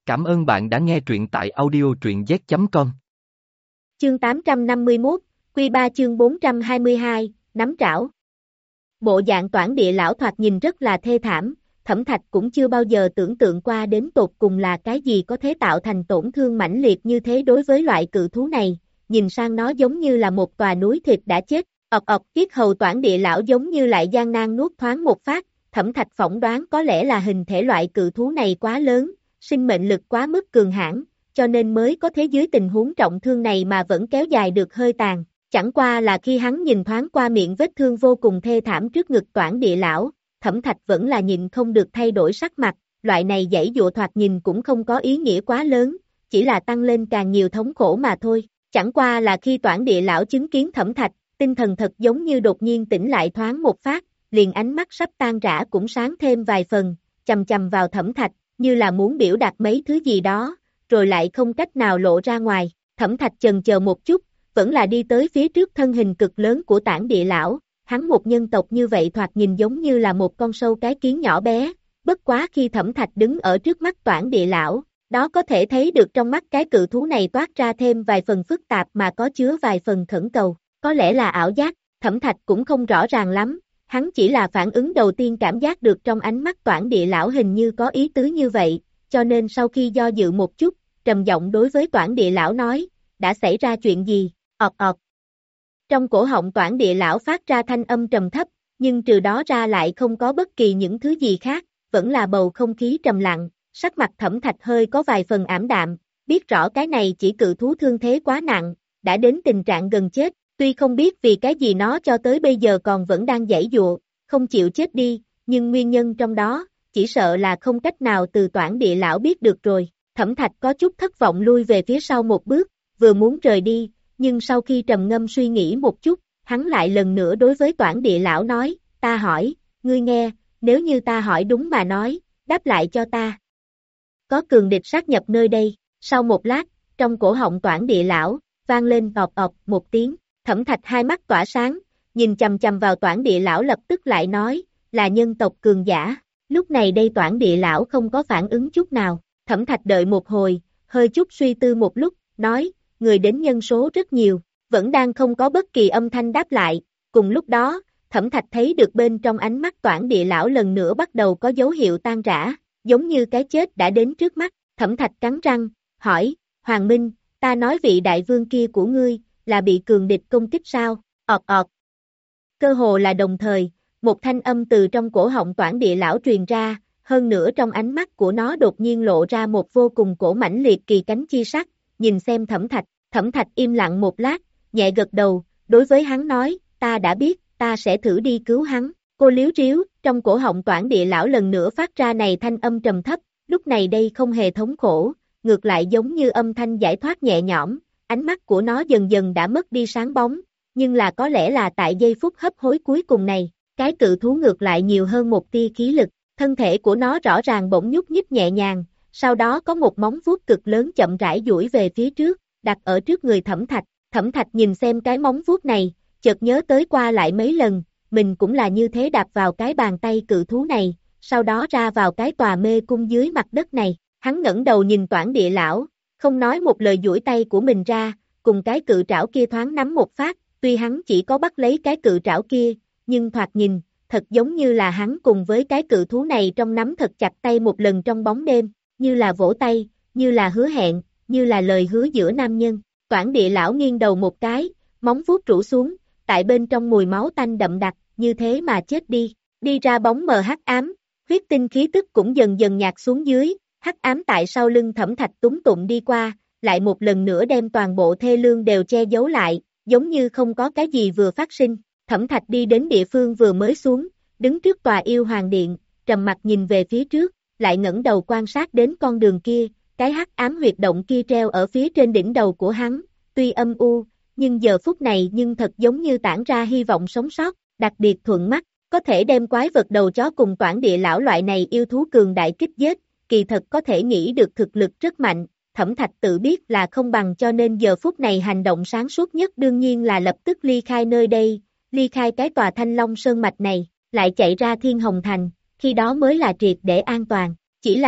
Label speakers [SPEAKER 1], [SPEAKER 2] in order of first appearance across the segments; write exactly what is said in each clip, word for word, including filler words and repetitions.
[SPEAKER 1] Cảm ơn bạn đã nghe truyện tại audio truyện z chấm com.
[SPEAKER 2] Chương tám trăm năm mươi mốt, Quy ba chương bốn trăm hai mươi hai, nắm trảo. Bộ dạng Toản Địa lão thoạt nhìn rất là thê thảm, Thẩm Thạch cũng chưa bao giờ tưởng tượng qua đến tột cùng là cái gì có thể tạo thành tổn thương mãnh liệt như thế đối với loại cự thú này, nhìn sang nó giống như là một tòa núi thịt đã chết, ọc ọc yết hầu Toản Địa lão giống như lại gian nan nuốt thoáng một phát, Thẩm Thạch phỏng đoán có lẽ là hình thể loại cự thú này quá lớn, sinh mệnh lực quá mức cường hãn, cho nên mới có thế dưới tình huống trọng thương này mà vẫn kéo dài được hơi tàn. Chẳng qua là khi hắn nhìn thoáng qua miệng vết thương vô cùng thê thảm trước ngực Toản Địa lão, Thẩm Thạch vẫn là nhịn không được thay đổi sắc mặt, loại này giãy giụa thoạt nhìn cũng không có ý nghĩa quá lớn, chỉ là tăng lên càng nhiều thống khổ mà thôi. Chẳng qua là khi Toản Địa lão chứng kiến Thẩm Thạch, tinh thần thật giống như đột nhiên tỉnh lại thoáng một phát, liền ánh mắt sắp tan rã cũng sáng thêm vài phần, chầm chầm vào Thẩm Thạch, như là muốn biểu đạt mấy thứ gì đó, rồi lại không cách nào lộ ra ngoài. Thẩm Thạch chần chờ một chút, vẫn là đi tới phía trước thân hình cực lớn của Toản Địa lão, hắn một nhân tộc như vậy thoạt nhìn giống như là một con sâu cái kiến nhỏ bé, bất quá khi Thẩm Thạch đứng ở trước mắt Toản Địa lão, đó có thể thấy được trong mắt cái cự thú này toát ra thêm vài phần phức tạp mà có chứa vài phần khẩn cầu, có lẽ là ảo giác, Thẩm Thạch cũng không rõ ràng lắm, hắn chỉ là phản ứng đầu tiên cảm giác được trong ánh mắt Toản Địa lão hình như có ý tứ như vậy, cho nên sau khi do dự một chút, trầm giọng đối với Toản Địa lão nói, đã xảy ra chuyện gì, ọt ọt. Trong cổ họng Toản Địa lão phát ra thanh âm trầm thấp, nhưng trừ đó ra lại không có bất kỳ những thứ gì khác, vẫn là bầu không khí trầm lặng, sắc mặt Thẩm Thạch hơi có vài phần ảm đạm, biết rõ cái này chỉ cự thú thương thế quá nặng, đã đến tình trạng gần chết, tuy không biết vì cái gì nó cho tới bây giờ còn vẫn đang giãy giụa, không chịu chết đi, nhưng nguyên nhân trong đó, chỉ sợ là không cách nào từ Toản Địa lão biết được rồi. Thẩm Thạch có chút thất vọng lui về phía sau một bước, vừa muốn rời đi, nhưng sau khi trầm ngâm suy nghĩ một chút, hắn lại lần nữa đối với Toản Địa lão nói, ta hỏi, ngươi nghe, nếu như ta hỏi đúng mà nói, đáp lại cho ta. Có cường địch sát nhập nơi đây, sau một lát, trong cổ họng Toản Địa lão, vang lên ọc ọc một tiếng, Thẩm Thạch hai mắt tỏa sáng, nhìn chầm chầm vào Toản Địa lão lập tức lại nói, là nhân tộc cường giả, lúc này đây Toản Địa lão không có phản ứng chút nào, Thẩm Thạch đợi một hồi, hơi chút suy tư một lúc, nói, người đến nhân số rất nhiều, vẫn đang không có bất kỳ âm thanh đáp lại, cùng lúc đó, Thẩm Thạch thấy được bên trong ánh mắt Toản Địa lão lần nữa bắt đầu có dấu hiệu tan rã, giống như cái chết đã đến trước mắt, Thẩm Thạch cắn răng, hỏi, Hoàng Minh, ta nói vị đại vương kia của ngươi, là bị cường địch công kích sao, ọt ọt. Cơ hồ là đồng thời, một thanh âm từ trong cổ họng Toản Địa lão truyền ra, hơn nữa trong ánh mắt của nó đột nhiên lộ ra một vô cùng cổ mãnh liệt kỳ cánh chi sắc, nhìn xem Thẩm Thạch, Thẩm Thạch im lặng một lát, nhẹ gật đầu, đối với hắn nói, ta đã biết, ta sẽ thử đi cứu hắn, cô liếu riếu, trong cổ họng Toản Địa lão lần nữa phát ra này thanh âm trầm thấp, lúc này đây không hề thống khổ, ngược lại giống như âm thanh giải thoát nhẹ nhõm, ánh mắt của nó dần dần đã mất đi sáng bóng, nhưng là có lẽ là tại giây phút hấp hối cuối cùng này, cái cự thú ngược lại nhiều hơn một tia khí lực, thân thể của nó rõ ràng bỗng nhúc nhích nhẹ nhàng, sau đó có một móng vuốt cực lớn chậm rãi duỗi về phía trước, đặt ở trước người Thẩm Thạch, Thẩm Thạch nhìn xem cái móng vuốt này, chợt nhớ tới qua lại mấy lần, mình cũng là như thế đạp vào cái bàn tay cự thú này, sau đó ra vào cái tòa mê cung dưới mặt đất này, hắn ngẩng đầu nhìn Toản Địa lão, không nói một lời duỗi tay của mình ra, cùng cái cự trảo kia thoáng nắm một phát, tuy hắn chỉ có bắt lấy cái cự trảo kia, nhưng thoạt nhìn, thật giống như là hắn cùng với cái cự thú này trong nắm thật chặt tay một lần trong bóng đêm, như là vỗ tay, như là hứa hẹn, như là lời hứa giữa nam nhân. Toản Địa lão nghiêng đầu một cái, móng vuốt rũ xuống, tại bên trong mùi máu tanh đậm đặc, như thế mà chết đi, đi ra bóng mờ hắc ám, huyết tinh khí tức cũng dần dần nhạt xuống dưới, hắc ám tại sau lưng Thẩm Thạch túng tụng đi qua, lại một lần nữa đem toàn bộ thê lương đều che giấu lại, giống như không có cái gì vừa phát sinh. Thẩm Thạch đi đến địa phương vừa mới xuống, đứng trước tòa yêu hoàng điện, trầm mặt nhìn về phía trước, lại ngẩng đầu quan sát đến con đường kia, cái hắc ám huyệt động kia treo ở phía trên đỉnh đầu của hắn, tuy âm u, nhưng giờ phút này nhưng thật giống như tản ra hy vọng sống sót, đặc biệt thuận mắt, có thể đem quái vật đầu chó cùng Toản Địa lão loại này yêu thú cường đại kích giết, kỳ thật có thể nghĩ được thực lực rất mạnh, Thẩm Thạch tự biết là không bằng cho nên giờ phút này hành động sáng suốt nhất đương nhiên là lập tức ly khai nơi đây, ly khai cái tòa Thanh Long Sơn Mạch này, lại chạy ra Thiên Hồng Thành, khi đó mới là triệt để an toàn, chỉ là,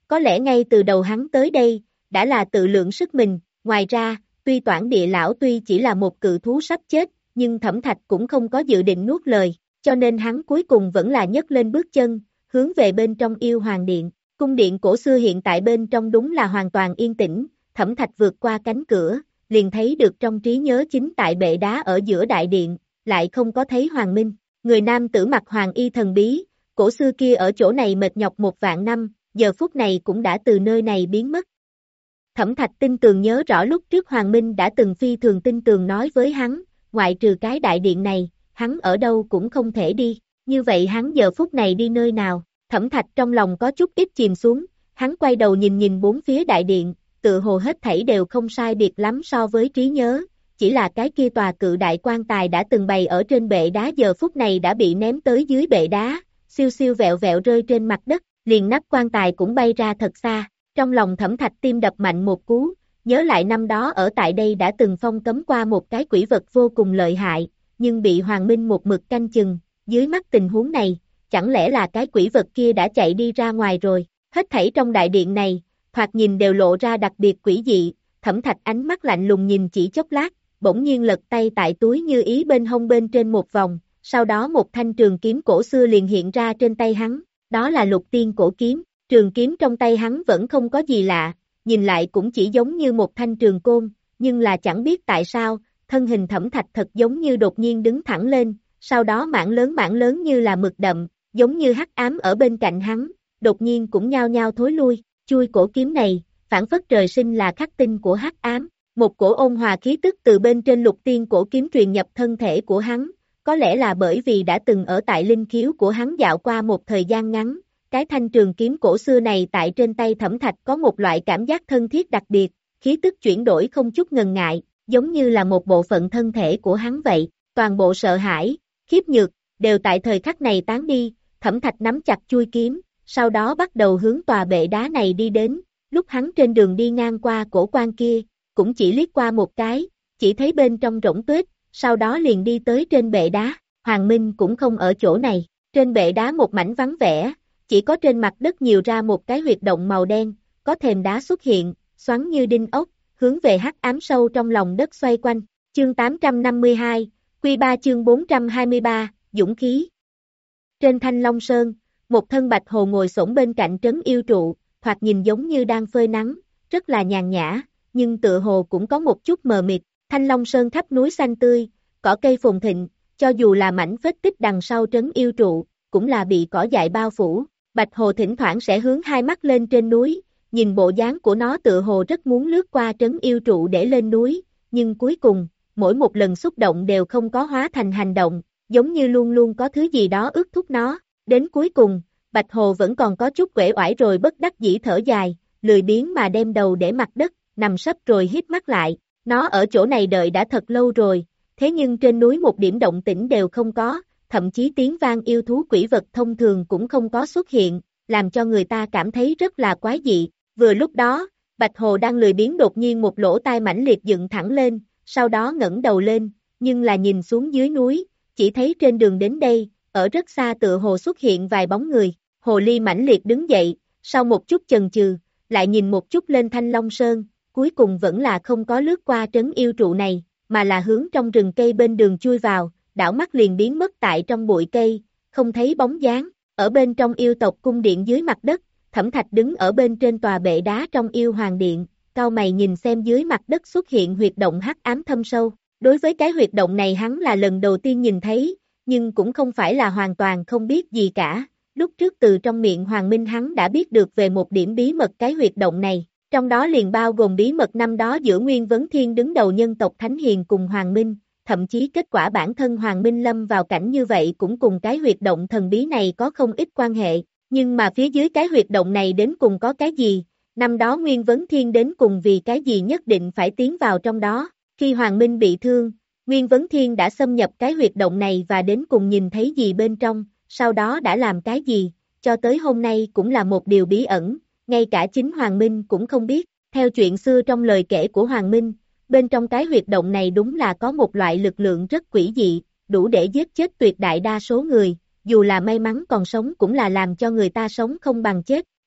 [SPEAKER 2] Có lẽ ngay từ đầu hắn tới đây, đã là tự lượng sức mình, ngoài ra, tuy Toản Địa Lão tuy chỉ là một cự thú sắp chết, nhưng Thẩm Thạch cũng không có dự định nuốt lời, cho nên hắn cuối cùng vẫn là nhấc lên bước chân, hướng về bên trong Yêu Hoàng Điện. Cung điện cổ xưa hiện tại bên trong đúng là hoàn toàn yên tĩnh, Thẩm Thạch vượt qua cánh cửa, liền thấy được trong trí nhớ chính tại bệ đá ở giữa đại điện, lại không có thấy Hoàng Minh, người nam tử mặc hoàng y thần bí, cổ xưa kia ở chỗ này mệt nhọc một vạn năm, giờ phút này cũng đã từ nơi này biến mất. Thẩm Thạch tin tường nhớ rõ lúc trước Hoàng Minh đã từng phi thường tin tường nói với hắn, ngoại trừ cái đại điện này, hắn ở đâu cũng không thể đi, như vậy hắn giờ phút này đi nơi nào? Thẩm Thạch trong lòng có chút ít chìm xuống, hắn quay đầu nhìn nhìn bốn phía đại điện, tự hồ hết thảy đều không sai biệt lắm so với trí nhớ, chỉ là cái kia tòa cự đại quan tài đã từng bày ở trên bệ đá giờ phút này đã bị ném tới dưới bệ đá, siêu siêu vẹo vẹo rơi trên mặt đất, liền nắp quan tài cũng bay ra thật xa, trong lòng Thẩm Thạch tim đập mạnh một cú, nhớ lại năm đó ở tại đây đã từng phong cấm qua một cái quỷ vật vô cùng lợi hại, nhưng bị Hoàng Minh một mực canh chừng, dưới mắt tình huống này, chẳng lẽ là cái quỷ vật kia đã chạy đi ra ngoài rồi, hết thảy trong đại điện này, thoạt nhìn đều lộ ra đặc biệt quỷ dị, Thẩm Thạch ánh mắt lạnh lùng nhìn chỉ chốc lát, bỗng nhiên lật tay tại túi như ý bên hông bên trên một vòng, sau đó một thanh trường kiếm cổ xưa liền hiện ra trên tay hắn, đó là Lục Tiên cổ kiếm, trường kiếm trong tay hắn vẫn không có gì lạ, nhìn lại cũng chỉ giống như một thanh trường côn, nhưng là chẳng biết tại sao, thân hình Thẩm Thạch thật giống như đột nhiên đứng thẳng lên, sau đó mảng lớn mảng lớn như là mực đậm, giống như hắc ám ở bên cạnh hắn, đột nhiên cũng nhao nhao thối lui, chui cổ kiếm này, phản phất trời sinh là khắc tinh của hắc ám, một cổ ôn hòa khí tức từ bên trên Lục Tiên cổ kiếm truyền nhập thân thể của hắn, có lẽ là bởi vì đã từng ở tại linh khiếu của hắn dạo qua một thời gian ngắn, cái thanh trường kiếm cổ xưa này tại trên tay Thẩm Thạch có một loại cảm giác thân thiết đặc biệt, khí tức chuyển đổi không chút ngần ngại, giống như là một bộ phận thân thể của hắn vậy, toàn bộ sợ hãi, khiếp nhược, đều tại thời khắc này tán đi, Thẩm Thạch nắm chặt chuôi kiếm, sau đó bắt đầu hướng tòa bệ đá này đi đến, lúc hắn trên đường đi ngang qua cổ quan kia, cũng chỉ liếc qua một cái, chỉ thấy bên trong rỗng tuyết, sau đó liền đi tới trên bệ đá, Hoàng Minh cũng không ở chỗ này, trên bệ đá một mảnh vắng vẻ, chỉ có trên mặt đất nhiều ra một cái huyệt động màu đen, có thềm đá xuất hiện, xoắn như đinh ốc, hướng về hắc ám sâu trong lòng đất xoay quanh, chương tám trăm năm mươi hai, Quy ba chương bốn trăm hai mươi ba, Dũng khí. Trên Thanh Long Sơn, một thân bạch hồ ngồi xổm bên cạnh trấn yêu trụ, thoạt nhìn giống như đang phơi nắng, rất là nhàn nhã, nhưng tựa hồ cũng có một chút mờ mịt, Thanh Long Sơn khắp núi xanh tươi, cỏ cây phồn thịnh, cho dù là mảnh vết tích đằng sau trấn yêu trụ, cũng là bị cỏ dại bao phủ, bạch hồ thỉnh thoảng sẽ hướng hai mắt lên trên núi, nhìn bộ dáng của nó tựa hồ rất muốn lướt qua trấn yêu trụ để lên núi, nhưng cuối cùng, mỗi một lần xúc động đều không có hóa thành hành động, giống như luôn luôn có thứ gì đó ước thúc nó, đến cuối cùng, bạch hồ vẫn còn có chút uể oải rồi bất đắc dĩ thở dài, lười biếng mà đem đầu để mặt đất, nằm sấp rồi hít mắt lại, nó ở chỗ này đợi đã thật lâu rồi, thế nhưng trên núi một điểm động tĩnh đều không có, thậm chí tiếng vang yêu thú quỷ vật thông thường cũng không có xuất hiện, làm cho người ta cảm thấy rất là quái dị, vừa lúc đó, bạch hồ đang lười biếng đột nhiên một lỗ tai mãnh liệt dựng thẳng lên, sau đó ngẩng đầu lên, nhưng là nhìn xuống dưới núi, chỉ thấy trên đường đến đây, ở rất xa tựa hồ xuất hiện vài bóng người, hồ ly mãnh liệt đứng dậy, sau một chút chần chừ, lại nhìn một chút lên Thanh Long Sơn, cuối cùng vẫn là không có lướt qua trấn yêu trụ này, mà là hướng trong rừng cây bên đường chui vào, đảo mắt liền biến mất tại trong bụi cây, không thấy bóng dáng, ở bên trong yêu tộc cung điện dưới mặt đất, Thẩm Thạch đứng ở bên trên tòa bệ đá trong yêu hoàng điện, cau mày nhìn xem dưới mặt đất xuất hiện huyệt động hắc ám thâm sâu, đối với cái huyệt động này hắn là lần đầu tiên nhìn thấy, nhưng cũng không phải là hoàn toàn không biết gì cả, lúc trước từ trong miệng Hoàng Minh hắn đã biết được về một điểm bí mật cái huyệt động này, trong đó liền bao gồm bí mật năm đó giữa Nguyên Vấn Thiên đứng đầu nhân tộc Thánh Hiền cùng Hoàng Minh, thậm chí kết quả bản thân Hoàng Minh lâm vào cảnh như vậy cũng cùng cái huyệt động thần bí này có không ít quan hệ, nhưng mà phía dưới cái huyệt động này đến cùng có cái gì, năm đó Nguyên Vấn Thiên đến cùng vì cái gì nhất định phải tiến vào trong đó, khi Hoàng Minh bị thương, Nguyên Vấn Thiên đã xâm nhập cái huyệt động này và đến cùng nhìn thấy gì bên trong, sau đó đã làm cái gì, cho tới hôm nay cũng là một điều bí ẩn, ngay cả chính Hoàng Minh cũng không biết, theo chuyện xưa trong lời kể của Hoàng Minh, bên trong cái huyệt động này đúng là có một loại lực lượng rất quỷ dị, đủ để giết chết tuyệt đại đa số người, dù là may mắn còn sống cũng là làm cho người ta sống không bằng chết,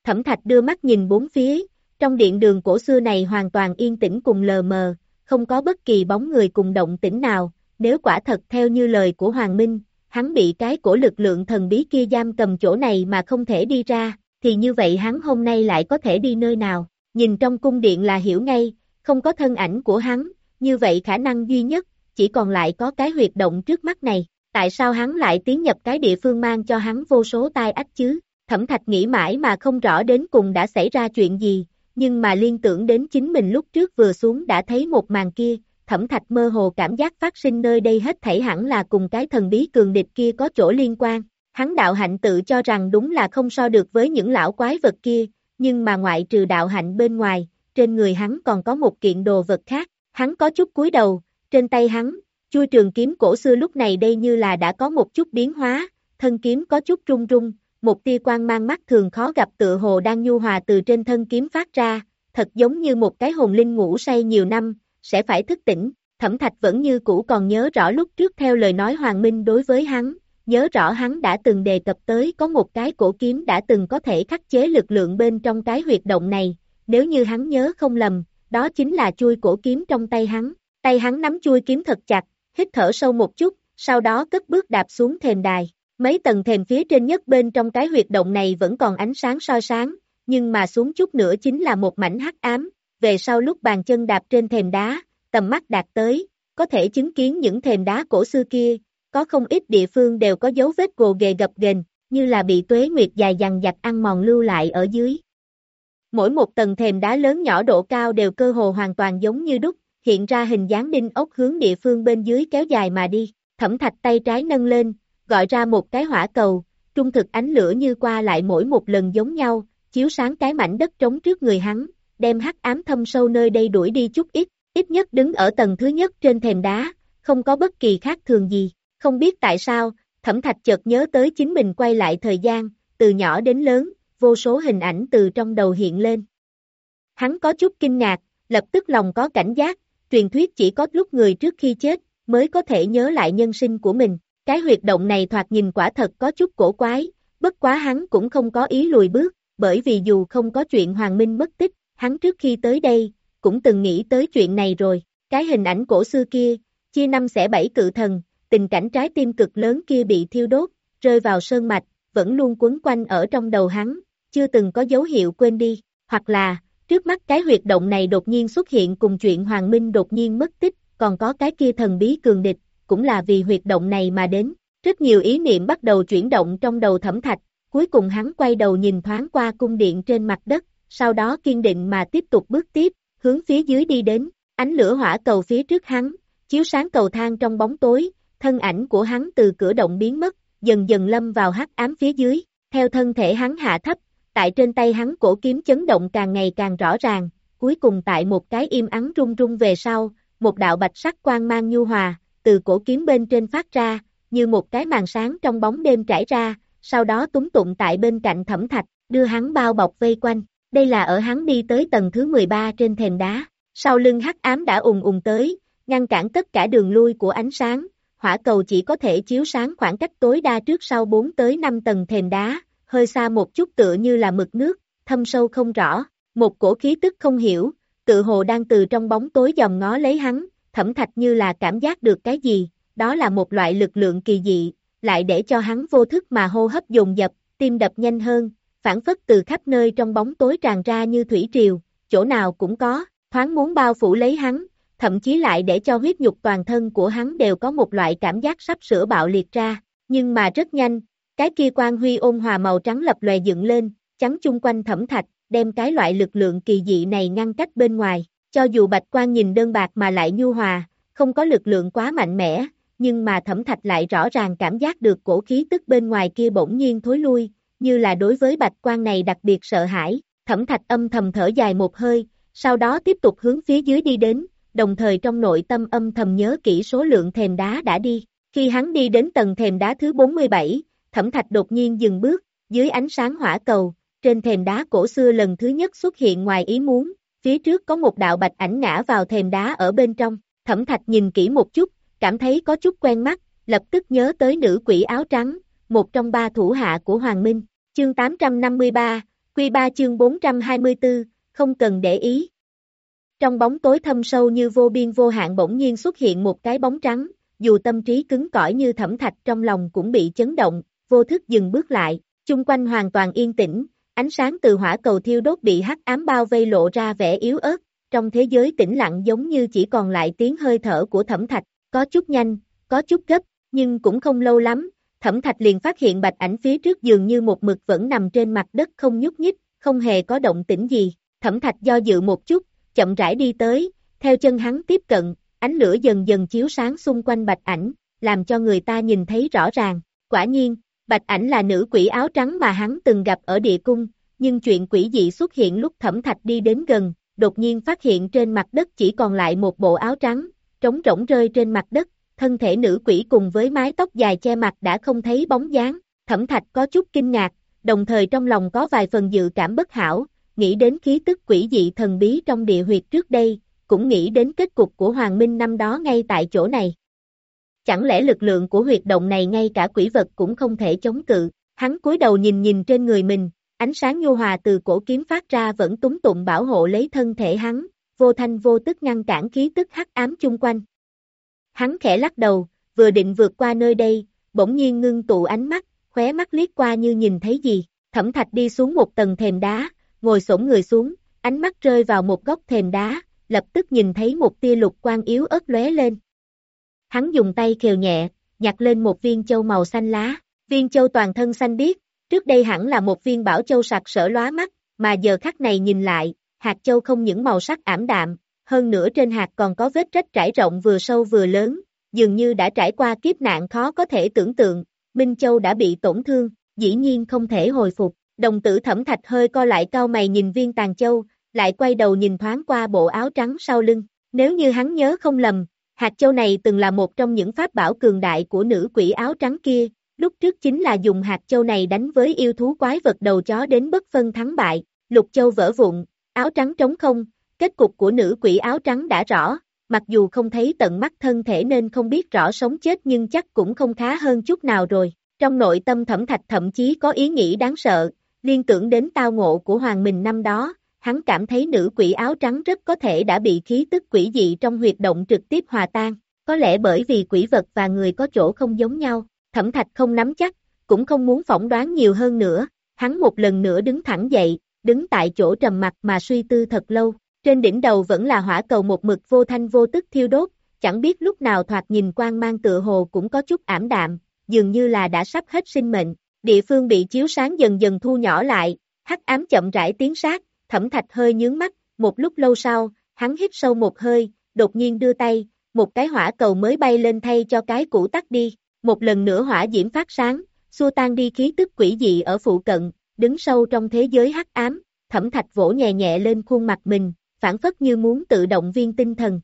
[SPEAKER 2] Thẩm Thạch đưa mắt nhìn bốn phía, trong điện đường cổ xưa này hoàn toàn yên tĩnh cùng lờ mờ, không có bất kỳ bóng người cùng động tĩnh nào, nếu quả thật theo như lời của Hoàng Minh, hắn bị cái cổ lực lượng thần bí kia giam cầm chỗ này mà không thể đi ra, thì như vậy hắn hôm nay lại có thể đi nơi nào, nhìn trong cung điện là hiểu ngay, không có thân ảnh của hắn, như vậy khả năng duy nhất, chỉ còn lại có cái huyệt động trước mắt này, tại sao hắn lại tiến nhập cái địa phương mang cho hắn vô số tai ách chứ, Thẩm Thạch nghĩ mãi mà không rõ đến cùng đã xảy ra chuyện gì, nhưng mà liên tưởng đến chính mình lúc trước vừa xuống đã thấy một màn kia, Thẩm Thạch mơ hồ cảm giác phát sinh nơi đây hết thảy hẳn là cùng cái thần bí cường địch kia có chỗ liên quan. Hắn đạo hạnh tự cho rằng đúng là không so được với những lão quái vật kia, nhưng mà ngoại trừ đạo hạnh bên ngoài, trên người hắn còn có một kiện đồ vật khác. Hắn có chút cúi đầu, trên tay hắn, chuôi trường kiếm cổ xưa lúc này đây như là đã có một chút biến hóa, thân kiếm có chút rung rung, một tia quang mang mắt thường khó gặp tựa hồ đang nhu hòa từ trên thân kiếm phát ra, thật giống như một cái hồn linh ngủ say nhiều năm, sẽ phải thức tỉnh. Thẩm Thạch vẫn như cũ còn nhớ rõ lúc trước theo lời nói Hoàng Minh đối với hắn, nhớ rõ hắn đã từng đề cập tới có một cái cổ kiếm đã từng có thể khắc chế lực lượng bên trong cái huyệt động này, nếu như hắn nhớ không lầm, đó chính là chuôi cổ kiếm trong tay hắn. Tay hắn nắm chuôi kiếm thật chặt, hít thở sâu một chút, sau đó cất bước đạp xuống thềm đài. Mấy tầng thềm phía trên nhất bên trong cái huyệt động này vẫn còn ánh sáng soi sáng, nhưng mà xuống chút nữa chính là một mảnh hắc ám. Về sau lúc bàn chân đạp trên thềm đá, tầm mắt đạt tới, có thể chứng kiến những thềm đá cổ xưa kia, có không ít địa phương đều có dấu vết gồ ghề gập ghềnh, như là bị tuế nguyệt dài dằng dặc ăn mòn lưu lại ở dưới. Mỗi một tầng thềm đá lớn nhỏ độ cao đều cơ hồ hoàn toàn giống như đúc, hiện ra hình dáng đinh ốc hướng địa phương bên dưới kéo dài mà đi. Thẩm Thạch tay trái nâng lên, gọi ra một cái hỏa cầu, trung thực ánh lửa như qua lại mỗi một lần giống nhau, chiếu sáng cái mảnh đất trống trước người hắn, đem hắc ám thâm sâu nơi đây đuổi đi chút ít, ít nhất đứng ở tầng thứ nhất trên thềm đá, không có bất kỳ khác thường gì. Không biết tại sao, Thẩm Thạch chợt nhớ tới chính mình quay lại thời gian, từ nhỏ đến lớn, vô số hình ảnh từ trong đầu hiện lên. Hắn có chút kinh ngạc, lập tức lòng có cảnh giác, truyền thuyết chỉ có lúc người trước khi chết, mới có thể nhớ lại nhân sinh của mình. Cái huyệt động này thoạt nhìn quả thật có chút cổ quái, bất quá hắn cũng không có ý lùi bước, bởi vì dù không có chuyện Hoàng Minh mất tích, hắn trước khi tới đây, cũng từng nghĩ tới chuyện này rồi. Cái hình ảnh cổ xưa kia, chia năm xẻ bảy cự thần, tình cảnh trái tim cực lớn kia bị thiêu đốt, rơi vào sơn mạch, vẫn luôn quấn quanh ở trong đầu hắn, chưa từng có dấu hiệu quên đi, hoặc là, trước mắt cái huyệt động này đột nhiên xuất hiện cùng chuyện Hoàng Minh đột nhiên mất tích, còn có cái kia thần bí cường địch, cũng là vì huyệt động này mà đến. Rất nhiều ý niệm bắt đầu chuyển động trong đầu Thẩm Thạch, cuối cùng hắn quay đầu nhìn thoáng qua cung điện trên mặt đất, sau đó kiên định mà tiếp tục bước tiếp, hướng phía dưới đi đến, ánh lửa hỏa cầu phía trước hắn, chiếu sáng cầu thang trong bóng tối, thân ảnh của hắn từ cửa động biến mất, dần dần lâm vào hắc ám phía dưới, theo thân thể hắn hạ thấp, tại trên tay hắn cổ kiếm chấn động càng ngày càng rõ ràng, cuối cùng tại một cái im ắng rung rung về sau, một đạo bạch sắc quang mang nhu hòa, từ cổ kiếm bên trên phát ra, như một cái màn sáng trong bóng đêm trải ra, sau đó túm tụng tại bên cạnh Thẩm Thạch, đưa hắn bao bọc vây quanh. Đây là ở hắn đi tới tầng thứ mười ba trên thềm đá, sau lưng hắc ám đã ùn ùn tới, ngăn cản tất cả đường lui của ánh sáng, hỏa cầu chỉ có thể chiếu sáng khoảng cách tối đa trước sau bốn tới năm tầng thềm đá, hơi xa một chút tựa như là mực nước, thâm sâu không rõ, một cổ khí tức không hiểu, tự hồ đang từ trong bóng tối dòm ngó lấy hắn, Thẩm Thạch như là cảm giác được cái gì, đó là một loại lực lượng kỳ dị, lại để cho hắn vô thức mà hô hấp dồn dập, tim đập nhanh hơn, phản phất từ khắp nơi trong bóng tối tràn ra như thủy triều, chỗ nào cũng có, thoáng muốn bao phủ lấy hắn, thậm chí lại để cho huyết nhục toàn thân của hắn đều có một loại cảm giác sắp sửa bạo liệt ra, nhưng mà rất nhanh, cái kia quang huy ôn hòa màu trắng lập lòe dựng lên, chắn chung quanh Thẩm Thạch, đem cái loại lực lượng kỳ dị này ngăn cách bên ngoài, cho dù bạch quang nhìn đơn bạc mà lại nhu hòa, không có lực lượng quá mạnh mẽ, nhưng mà Thẩm Thạch lại rõ ràng cảm giác được cổ khí tức bên ngoài kia bỗng nhiên thối lui, như là đối với bạch quang này đặc biệt sợ hãi, Thẩm Thạch âm thầm thở dài một hơi, sau đó tiếp tục hướng phía dưới đi đến, đồng thời trong nội tâm âm thầm nhớ kỹ số lượng thềm đá đã đi. Khi hắn đi đến tầng thềm đá thứ bốn mươi bảy, Thẩm Thạch đột nhiên dừng bước, dưới ánh sáng hỏa cầu, trên thềm đá cổ xưa lần thứ nhất xuất hiện ngoài ý muốn, phía trước có một đạo bạch ảnh ngã vào thềm đá ở bên trong, Thẩm Thạch nhìn kỹ một chút, cảm thấy có chút quen mắt, lập tức nhớ tới nữ quỷ áo trắng, một trong ba thủ hạ của Hoàng Minh. Chương tám trăm năm mươi ba, Quy ba chương bốn trăm hai mươi tư, không cần để ý. Trong bóng tối thâm sâu như vô biên vô hạn bỗng nhiên xuất hiện một cái bóng trắng, dù tâm trí cứng cỏi như Thẩm Thạch trong lòng cũng bị chấn động, vô thức dừng bước lại, chung quanh hoàn toàn yên tĩnh, ánh sáng từ hỏa cầu thiêu đốt bị hắc ám bao vây lộ ra vẻ yếu ớt, trong thế giới tĩnh lặng giống như chỉ còn lại tiếng hơi thở của Thẩm Thạch, có chút nhanh, có chút gấp, nhưng cũng không lâu lắm, Thẩm Thạch liền phát hiện bạch ảnh phía trước dường như một mực vẫn nằm trên mặt đất không nhúc nhích, không hề có động tĩnh gì, Thẩm Thạch do dự một chút, chậm rãi đi tới, theo chân hắn tiếp cận, ánh lửa dần dần chiếu sáng xung quanh bạch ảnh, làm cho người ta nhìn thấy rõ ràng, quả nhiên, bạch ảnh là nữ quỷ áo trắng mà hắn từng gặp ở địa cung, nhưng chuyện quỷ dị xuất hiện lúc Thẩm Thạch đi đến gần, đột nhiên phát hiện trên mặt đất chỉ còn lại một bộ áo trắng, trống rỗng rơi trên mặt đất, thân thể nữ quỷ cùng với mái tóc dài che mặt đã không thấy bóng dáng, Thẩm Thạch có chút kinh ngạc, đồng thời trong lòng có vài phần dự cảm bất hảo, nghĩ đến khí tức quỷ dị thần bí trong địa huyệt trước đây, cũng nghĩ đến kết cục của Hoàng Minh năm đó ngay tại chỗ này. Chẳng lẽ lực lượng của huyệt động này ngay cả quỷ vật cũng không thể chống cự, hắn cúi đầu nhìn nhìn trên người mình, ánh sáng nhu hòa từ cổ kiếm phát ra vẫn túng tụng bảo hộ lấy thân thể hắn, vô thanh vô tức ngăn cản khí tức hắc ám chung quanh. Hắn khẽ lắc đầu, vừa định vượt qua nơi đây, bỗng nhiên ngưng tụ ánh mắt, khóe mắt liếc qua như nhìn thấy gì, Thẩm Thạch đi xuống một tầng thềm đá, ngồi xổm người xuống, ánh mắt rơi vào một góc thềm đá, lập tức nhìn thấy một tia lục quang yếu ớt lóe lên. Hắn dùng tay khều nhẹ, nhặt lên một viên châu màu xanh lá, viên châu toàn thân xanh biếc, trước đây hẳn là một viên bảo châu sặc sỡ lóa mắt, mà giờ khắc này nhìn lại, hạt châu không những màu sắc ảm đạm, hơn nữa trên hạt còn có vết rách trải rộng vừa sâu vừa lớn, dường như đã trải qua kiếp nạn khó có thể tưởng tượng, Minh Châu đã bị tổn thương, dĩ nhiên không thể hồi phục. Đồng tử Thẩm Thạch hơi co lại cau mày nhìn viên tàn châu, lại quay đầu nhìn thoáng qua bộ áo trắng sau lưng. Nếu như hắn nhớ không lầm, hạt châu này từng là một trong những pháp bảo cường đại của nữ quỷ áo trắng kia, lúc trước chính là dùng hạt châu này đánh với yêu thú quái vật đầu chó đến bất phân thắng bại, lục châu vỡ vụn, áo trắng trống không, kết cục của nữ quỷ áo trắng đã rõ, mặc dù không thấy tận mắt thân thể nên không biết rõ sống chết nhưng chắc cũng không khá hơn chút nào rồi. Trong nội tâm Thẩm Thạch thậm chí có ý nghĩ đáng sợ, liên tưởng đến tao ngộ của Hoàng Minh năm đó, hắn cảm thấy nữ quỷ áo trắng rất có thể đã bị khí tức quỷ dị trong huyệt động trực tiếp hòa tan, có lẽ bởi vì quỷ vật và người có chỗ không giống nhau, Thẩm Thạch không nắm chắc, cũng không muốn phỏng đoán nhiều hơn nữa, hắn một lần nữa đứng thẳng dậy, đứng tại chỗ trầm mặc mà suy tư thật lâu, trên đỉnh đầu vẫn là hỏa cầu một mực vô thanh vô tức thiêu đốt, chẳng biết lúc nào thoạt nhìn quang mang tựa hồ cũng có chút ảm đạm, dường như là đã sắp hết sinh mệnh. Địa phương bị chiếu sáng dần dần thu nhỏ lại, hắc ám chậm rãi tiến sát, Thẩm Thạch hơi nhướng mắt, một lúc lâu sau, hắn hít sâu một hơi, đột nhiên đưa tay, một cái hỏa cầu mới bay lên thay cho cái cũ tắt đi, một lần nữa hỏa diễm phát sáng, xua tan đi khí tức quỷ dị ở phụ cận, đứng sâu trong thế giới hắc ám, Thẩm Thạch vỗ nhẹ nhẹ lên khuôn mặt mình, phản phất như muốn tự động viên tinh thần.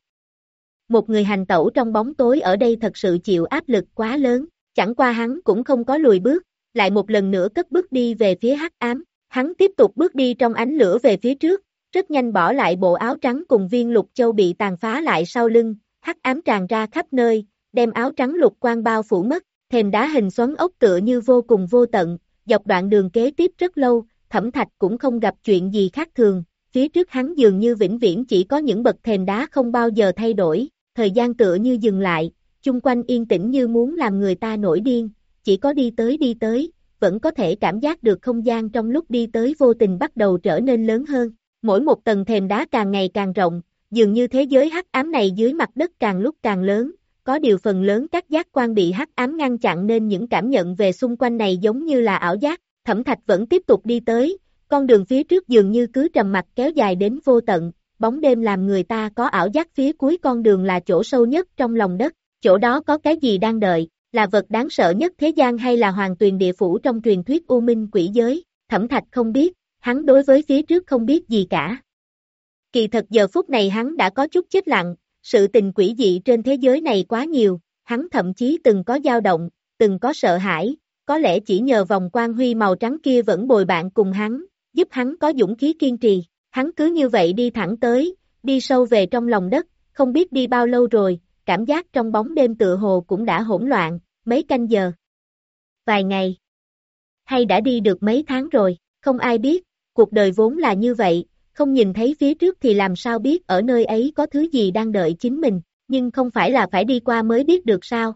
[SPEAKER 2] Một người hành tẩu trong bóng tối ở đây thật sự chịu áp lực quá lớn, chẳng qua hắn cũng không có lùi bước, lại một lần nữa cất bước đi về phía hắc ám, hắn tiếp tục bước đi trong ánh lửa về phía trước, rất nhanh bỏ lại bộ áo trắng cùng viên lục châu bị tàn phá lại sau lưng, hắc ám tràn ra khắp nơi, đem áo trắng lục quang bao phủ mất, thềm đá hình xoắn ốc tựa như vô cùng vô tận, dọc đoạn đường kế tiếp rất lâu, Thẩm Thạch cũng không gặp chuyện gì khác thường, phía trước hắn dường như vĩnh viễn chỉ có những bậc thềm đá không bao giờ thay đổi, thời gian tựa như dừng lại, chung quanh yên tĩnh như muốn làm người ta nổi điên, chỉ có đi tới đi tới, vẫn có thể cảm giác được không gian trong lúc đi tới vô tình bắt đầu trở nên lớn hơn, mỗi một tầng thềm đá càng ngày càng rộng, dường như thế giới hắc ám này dưới mặt đất càng lúc càng lớn, có điều phần lớn các giác quan bị hắc ám ngăn chặn nên những cảm nhận về xung quanh này giống như là ảo giác, Thẩm Thạch vẫn tiếp tục đi tới, con đường phía trước dường như cứ trầm mặc kéo dài đến vô tận, bóng đêm làm người ta có ảo giác phía cuối con đường là chỗ sâu nhất trong lòng đất, chỗ đó có cái gì đang đợi, là vật đáng sợ nhất thế gian hay là hoàng tuyền địa phủ trong truyền thuyết u minh quỷ giới, Thẩm Thạch không biết, hắn đối với phía trước không biết gì cả. Kỳ thật giờ phút này hắn đã có chút chết lặng, sự tình quỷ dị trên thế giới này quá nhiều, hắn thậm chí từng có dao động, từng có sợ hãi, có lẽ chỉ nhờ vòng quan huy màu trắng kia vẫn bồi bạn cùng hắn, giúp hắn có dũng khí kiên trì, hắn cứ như vậy đi thẳng tới, đi sâu về trong lòng đất, không biết đi bao lâu rồi, cảm giác trong bóng đêm tựa hồ cũng đã hỗn loạn, mấy canh giờ, vài ngày, hay đã đi được mấy tháng rồi, không ai biết, cuộc đời vốn là như vậy, không nhìn thấy phía trước thì làm sao biết ở nơi ấy có thứ gì đang đợi chính mình, nhưng không phải là phải đi qua mới biết được sao.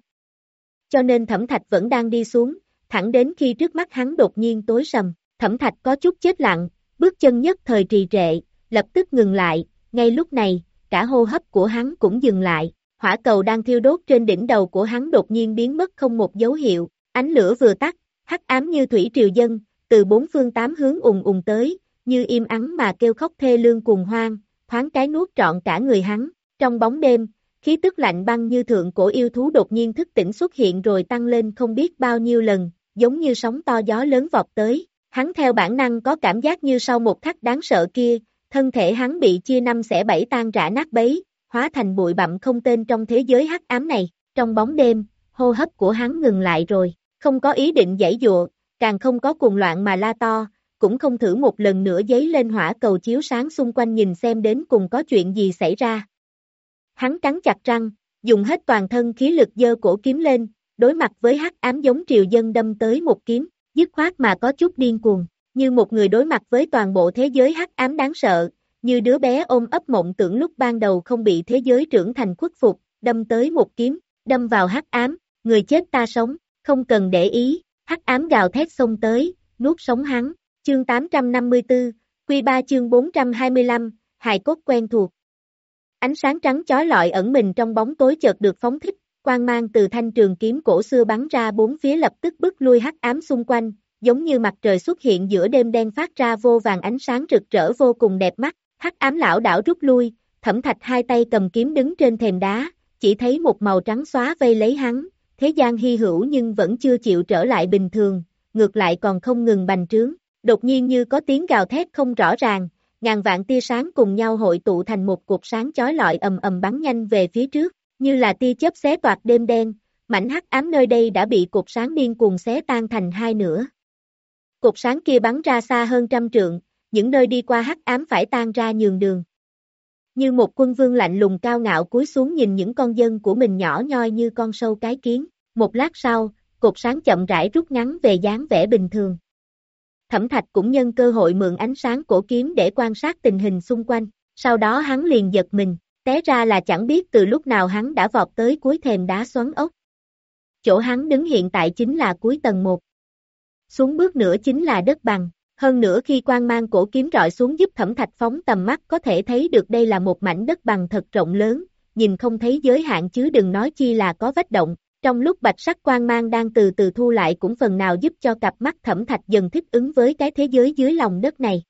[SPEAKER 2] Cho nên Thẩm Thạch vẫn đang đi xuống, thẳng đến khi trước mắt hắn đột nhiên tối sầm, Thẩm Thạch có chút chết lặng, bước chân nhất thời trì trệ, lập tức ngừng lại, ngay lúc này, cả hô hấp của hắn cũng dừng lại, hỏa cầu đang thiêu đốt trên đỉnh đầu của hắn đột nhiên biến mất không một dấu hiệu, ánh lửa vừa tắt, hắc ám như thủy triều dân, từ bốn phương tám hướng ùn ùn tới, như im ắng mà kêu khóc thê lương cuồng hoang, thoáng cái nuốt trọn cả người hắn, trong bóng đêm, khí tức lạnh băng như thượng cổ yêu thú đột nhiên thức tỉnh xuất hiện rồi tăng lên không biết bao nhiêu lần, giống như sóng to gió lớn vọt tới, hắn theo bản năng có cảm giác như sau một khắc đáng sợ kia, thân thể hắn bị chia năm xẻ bảy tan rã nát bấy, hóa thành bụi bặm không tên trong thế giới hắc ám này, trong bóng đêm, hô hấp của hắn ngừng lại rồi, không có ý định giãy giụa, càng không có cuồng loạn mà la to, cũng không thử một lần nữa giấy lên hỏa cầu chiếu sáng xung quanh nhìn xem đến cùng có chuyện gì xảy ra. Hắn cắn chặt răng, dùng hết toàn thân khí lực giơ cổ kiếm lên, đối mặt với hắc ám giống triều dân đâm tới một kiếm, dứt khoát mà có chút điên cuồng, như một người đối mặt với toàn bộ thế giới hắc ám đáng sợ, như đứa bé ôm ấp mộng tưởng lúc ban đầu không bị thế giới trưởng thành khuất phục, đâm tới một kiếm, đâm vào hắc ám, người chết ta sống, không cần để ý, hắc ám gào thét xông tới, nuốt sống hắn. Chương tám trăm năm mươi tư, Quy ba chương bốn trăm hai mươi lăm, hài cốt quen thuộc. Ánh sáng trắng chói lọi ẩn mình trong bóng tối chợt được phóng thích, quang mang từ thanh trường kiếm cổ xưa bắn ra bốn phía lập tức bức lui hắc ám xung quanh, giống như mặt trời xuất hiện giữa đêm đen phát ra vô vàng ánh sáng rực rỡ vô cùng đẹp mắt. Hắc ám lão đảo rút lui, Thẩm Thạch hai tay cầm kiếm đứng trên thềm đá, chỉ thấy một màu trắng xóa vây lấy hắn, thế gian hy hữu nhưng vẫn chưa chịu trở lại bình thường, ngược lại còn không ngừng bành trướng. Đột nhiên như có tiếng gào thét không rõ ràng, ngàn vạn tia sáng cùng nhau hội tụ thành một cột sáng chói lọi ầm ầm bắn nhanh về phía trước, như là tia chớp xé toạc đêm đen, mảnh hắc ám nơi đây đã bị cột sáng điên cuồng xé tan thành hai nửa. Cột sáng kia bắn ra xa hơn trăm trượng, những nơi đi qua hắc ám phải tan ra nhường đường. Như một quân vương lạnh lùng cao ngạo cúi xuống nhìn những con dân của mình nhỏ nhoi như con sâu cái kiến, một lát sau, cột sáng chậm rãi rút ngắn về dáng vẻ bình thường. Thẩm Thạch cũng nhân cơ hội mượn ánh sáng cổ kiếm để quan sát tình hình xung quanh, sau đó hắn liền giật mình, té ra là chẳng biết từ lúc nào hắn đã vọt tới cuối thềm đá xoắn ốc. Chỗ hắn đứng hiện tại chính là cuối tầng một. Xuống bước nữa chính là đất bằng, hơn nữa khi quang mang cổ kiếm rọi xuống giúp Thẩm Thạch phóng tầm mắt có thể thấy được đây là một mảnh đất bằng thật rộng lớn, nhìn không thấy giới hạn chứ đừng nói chi là có vách động. Trong lúc bạch sắc quang mang đang từ từ thu lại cũng phần nào giúp cho cặp mắt Thẩm Thạch dần thích ứng với cái thế giới dưới lòng đất này.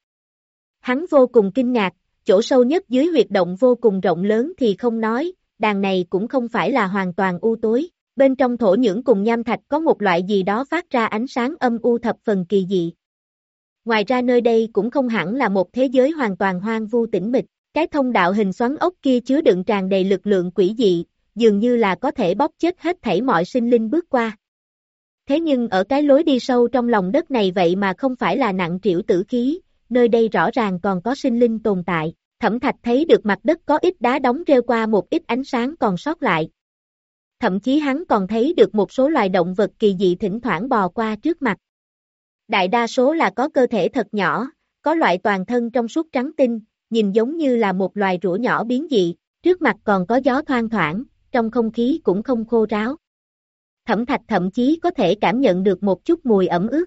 [SPEAKER 2] Hắn vô cùng kinh ngạc, chỗ sâu nhất dưới huyệt động vô cùng rộng lớn thì không nói, đàn này cũng không phải là hoàn toàn u tối, bên trong thổ nhưỡng cùng nham thạch có một loại gì đó phát ra ánh sáng âm u thập phần kỳ dị. Ngoài ra nơi đây cũng không hẳn là một thế giới hoàn toàn hoang vu tĩnh mịch, cái thông đạo hình xoắn ốc kia chứa đựng tràn đầy lực lượng quỷ dị, dường như là có thể bóp chết hết thảy mọi sinh linh bước qua. Thế nhưng ở cái lối đi sâu trong lòng đất này vậy mà không phải là nặng trĩu tử khí, nơi đây rõ ràng còn có sinh linh tồn tại. Thẩm Thạch thấy được mặt đất có ít đá đóng rêu qua một ít ánh sáng còn sót lại. Thậm chí hắn còn thấy được một số loài động vật kỳ dị thỉnh thoảng bò qua trước mặt. Đại đa số là có cơ thể thật nhỏ, có loại toàn thân trong suốt trắng tinh, nhìn giống như là một loài rùa nhỏ biến dị, trước mặt còn có gió thoang thoảng, trong không khí cũng không khô ráo. Thẩm Thạch thậm chí có thể cảm nhận được một chút mùi ẩm ướt.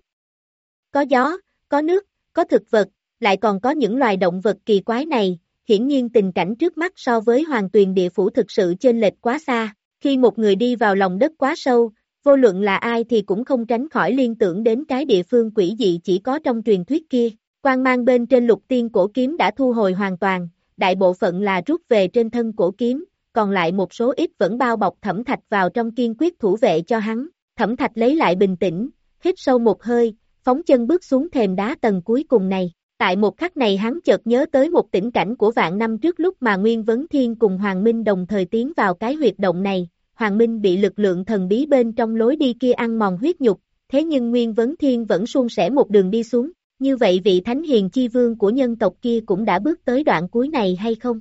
[SPEAKER 2] Có gió, có nước, có thực vật, lại còn có những loài động vật kỳ quái này, hiển nhiên tình cảnh trước mắt so với Hoàng Tuyền địa phủ thực sự chênh lệch quá xa, khi một người đi vào lòng đất quá sâu, vô luận là ai thì cũng không tránh khỏi liên tưởng đến cái địa phương quỷ dị chỉ có trong truyền thuyết kia. Quang mang bên trên lục tiên cổ kiếm đã thu hồi hoàn toàn, đại bộ phận là rút về trên thân cổ kiếm, còn lại một số ít vẫn bao bọc Thẩm Thạch vào trong kiên quyết thủ vệ cho hắn. Thẩm Thạch lấy lại bình tĩnh, hít sâu một hơi, phóng chân bước xuống thềm đá tầng cuối cùng này. Tại một khắc này hắn chợt nhớ tới một tình cảnh của vạn năm trước lúc mà Nguyên Vấn Thiên cùng Hoàng Minh đồng thời tiến vào cái huyệt động này. Hoàng Minh bị lực lượng thần bí bên trong lối đi kia ăn mòn huyết nhục, thế nhưng Nguyên Vấn Thiên vẫn suôn sẻ một đường đi xuống. Như vậy vị thánh hiền chi vương của nhân tộc kia cũng đã bước tới đoạn cuối này hay không?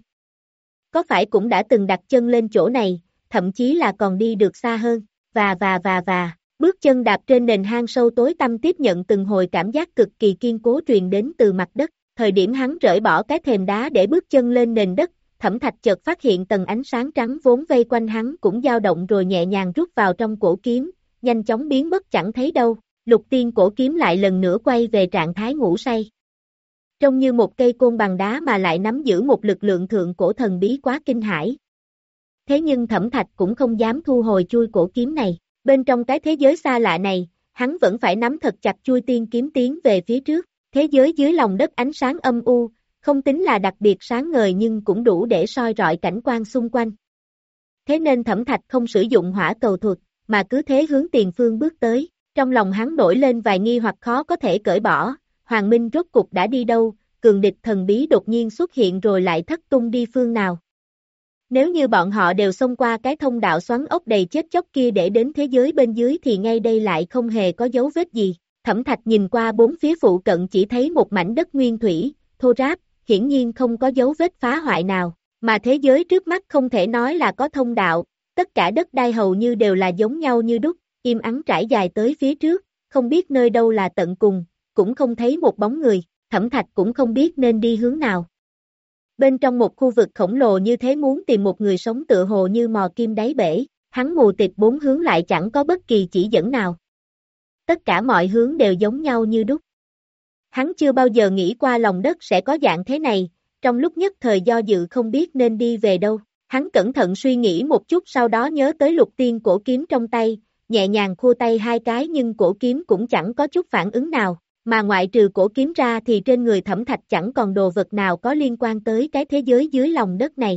[SPEAKER 2] Có phải cũng đã từng đặt chân lên chỗ này, thậm chí là còn đi được xa hơn, và và và và, Bước chân đạp trên nền hang sâu tối tăm tiếp nhận từng hồi cảm giác cực kỳ kiên cố truyền đến từ mặt đất. Thời điểm hắn rời bỏ cái thềm đá để bước chân lên nền đất, Thẩm Thạch chợt phát hiện tầng ánh sáng trắng vốn vây quanh hắn cũng dao động rồi nhẹ nhàng rút vào trong cổ kiếm, nhanh chóng biến mất chẳng thấy đâu. Lục tiên cổ kiếm lại lần nữa quay về trạng thái ngủ say. Trông như một cây côn bằng đá mà lại nắm giữ một lực lượng thượng cổ thần bí quá kinh hãi. Thế nhưng Thẩm Thạch cũng không dám thu hồi chui cổ kiếm này. Bên trong cái thế giới xa lạ này, hắn vẫn phải nắm thật chặt chui tiên kiếm tiến về phía trước. Thế giới dưới lòng đất ánh sáng âm u, không tính là đặc biệt sáng ngời nhưng cũng đủ để soi rọi cảnh quan xung quanh. Thế nên Thẩm Thạch không sử dụng hỏa cầu thuật, mà cứ thế hướng tiền phương bước tới. Trong lòng hắn nổi lên vài nghi hoặc khó có thể cởi bỏ, Hoàng Minh rốt cục đã đi đâu, cường địch thần bí đột nhiên xuất hiện rồi lại thất tung đi phương nào. Nếu như bọn họ đều xông qua cái thông đạo xoắn ốc đầy chết chóc kia để đến thế giới bên dưới thì ngay đây lại không hề có dấu vết gì. Thẩm Thạch nhìn qua bốn phía phụ cận chỉ thấy một mảnh đất nguyên thủy, thô ráp, hiển nhiên không có dấu vết phá hoại nào, mà thế giới trước mắt không thể nói là có thông đạo, tất cả đất đai hầu như đều là giống nhau như đúc, im ắng trải dài tới phía trước, không biết nơi đâu là tận cùng, cũng không thấy một bóng người, Thẩm Thạch cũng không biết nên đi hướng nào. Bên trong một khu vực khổng lồ như thế muốn tìm một người sống tựa hồ như mò kim đáy bể, hắn mù tịt bốn hướng lại chẳng có bất kỳ chỉ dẫn nào. Tất cả mọi hướng đều giống nhau như đúc. Hắn chưa bao giờ nghĩ qua lòng đất sẽ có dạng thế này, trong lúc nhất thời do dự không biết nên đi về đâu. Hắn cẩn thận suy nghĩ một chút sau đó nhớ tới lục tiên cổ kiếm trong tay, nhẹ nhàng khua tay hai cái nhưng cổ kiếm cũng chẳng có chút phản ứng nào, mà ngoại trừ cổ kiếm ra thì trên người Thẩm Thạch chẳng còn đồ vật nào có liên quan tới cái thế giới dưới lòng đất này.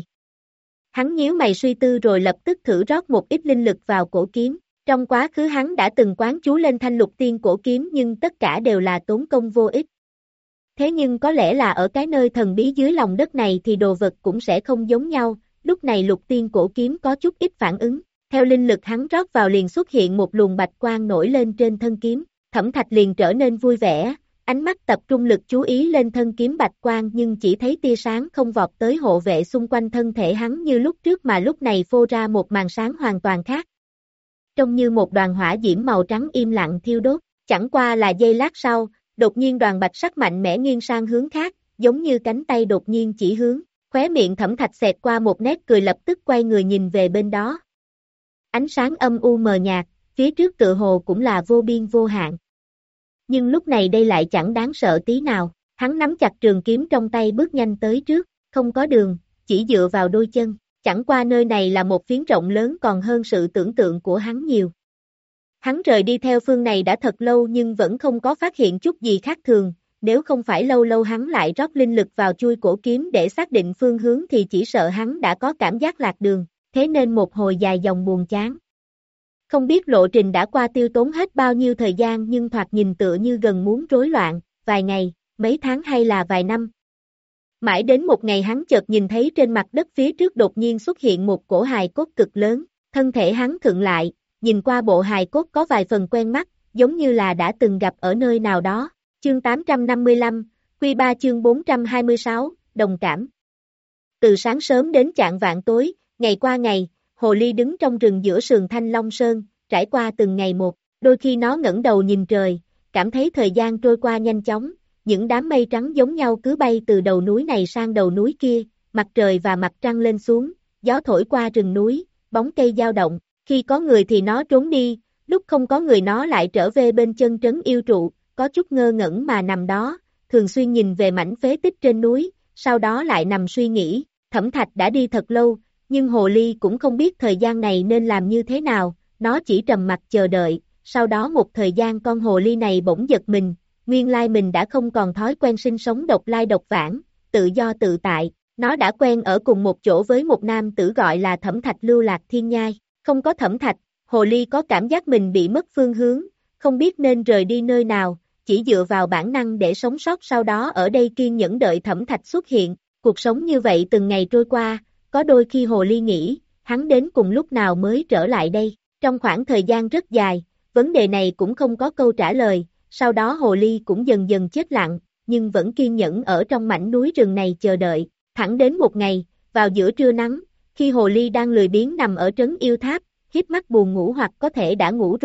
[SPEAKER 2] Hắn nhíu mày suy tư rồi lập tức thử rót một ít linh lực vào cổ kiếm. Trong quá khứ hắn đã từng quán chú lên thanh lục tiên cổ kiếm nhưng tất cả đều là tốn công vô ích. Thế nhưng có lẽ là ở cái nơi thần bí dưới lòng đất này thì đồ vật cũng sẽ không giống nhau, lúc này lục tiên cổ kiếm có chút ít phản ứng. Theo linh lực hắn rót vào liền xuất hiện một luồng bạch quang nổi lên trên thân kiếm, Thẩm Thạch liền trở nên vui vẻ, ánh mắt tập trung lực chú ý lên thân kiếm bạch quang nhưng chỉ thấy tia sáng không vọt tới hộ vệ xung quanh thân thể hắn như lúc trước mà lúc này phô ra một màn sáng hoàn toàn khác. Trông như một đoàn hỏa diễm màu trắng im lặng thiêu đốt, chẳng qua là giây lát sau, đột nhiên đoàn bạch sắc mạnh mẽ nghiêng sang hướng khác, giống như cánh tay đột nhiên chỉ hướng, khóe miệng Thẩm Thạch xẹt qua một nét cười lập tức quay người nhìn về bên đó. Ánh sáng âm u mờ nhạt, phía trước tựa hồ cũng là vô biên vô hạn. Nhưng lúc này đây lại chẳng đáng sợ tí nào, hắn nắm chặt trường kiếm trong tay bước nhanh tới trước, không có đường, chỉ dựa vào đôi chân, chẳng qua nơi này là một phiến rộng lớn còn hơn sự tưởng tượng của hắn nhiều. Hắn rời đi theo phương này đã thật lâu nhưng vẫn không có phát hiện chút gì khác thường, nếu không phải lâu lâu hắn lại rót linh lực vào chui cổ kiếm để xác định phương hướng thì chỉ sợ hắn đã có cảm giác lạc đường, thế nên một hồi dài dòng buồn chán. Không biết lộ trình đã qua tiêu tốn hết bao nhiêu thời gian nhưng thoạt nhìn tựa như gần muốn rối loạn, vài ngày, mấy tháng hay là vài năm. Mãi đến một ngày hắn chợt nhìn thấy trên mặt đất phía trước đột nhiên xuất hiện một cổ hài cốt cực lớn, thân thể hắn khựng lại, nhìn qua bộ hài cốt có vài phần quen mắt, giống như là đã từng gặp ở nơi nào đó. Chương tám trăm năm mươi lăm, Quy ba chương bốn trăm hai mươi sáu, đồng cảm. Từ sáng sớm đến chạng vạng tối, ngày qua ngày, hồ ly đứng trong rừng giữa sườn Thanh Long Sơn, trải qua từng ngày một, đôi khi nó ngẩng đầu nhìn trời, cảm thấy thời gian trôi qua nhanh chóng, những đám mây trắng giống nhau cứ bay từ đầu núi này sang đầu núi kia, mặt trời và mặt trăng lên xuống, gió thổi qua rừng núi, bóng cây dao động, khi có người thì nó trốn đi, lúc không có người nó lại trở về bên chân trấn yêu trụ, có chút ngơ ngẩn mà nằm đó, thường xuyên nhìn về mảnh phế tích trên núi, sau đó lại nằm suy nghĩ, Thẩm Thạch đã đi thật lâu, nhưng hồ ly cũng không biết thời gian này nên làm như thế nào, nó chỉ trầm mặc chờ đợi, sau đó một thời gian con hồ ly này bỗng giật mình, nguyên lai mình đã không còn thói quen sinh sống độc lai độc vãng, tự do tự tại, nó đã quen ở cùng một chỗ với một nam tử gọi là Thẩm Thạch lưu lạc thiên nhai, không có Thẩm Thạch, hồ ly có cảm giác mình bị mất phương hướng, không biết nên rời đi nơi nào, chỉ dựa vào bản năng để sống sót sau đó ở đây kiên nhẫn đợi Thẩm Thạch xuất hiện, cuộc sống như vậy từng ngày trôi qua, có đôi khi hồ ly nghĩ, hắn đến cùng lúc nào mới trở lại đây, trong khoảng thời gian rất dài, vấn đề này cũng không có câu trả lời, sau đó hồ ly cũng dần dần chết lặng, nhưng vẫn kiên nhẫn ở trong mảnh núi rừng này chờ đợi, thẳng đến một ngày, vào giữa trưa nắng, khi hồ ly đang lười biếng nằm ở trấn yêu tháp, híp mắt buồn ngủ hoặc có thể đã ngủ rồi,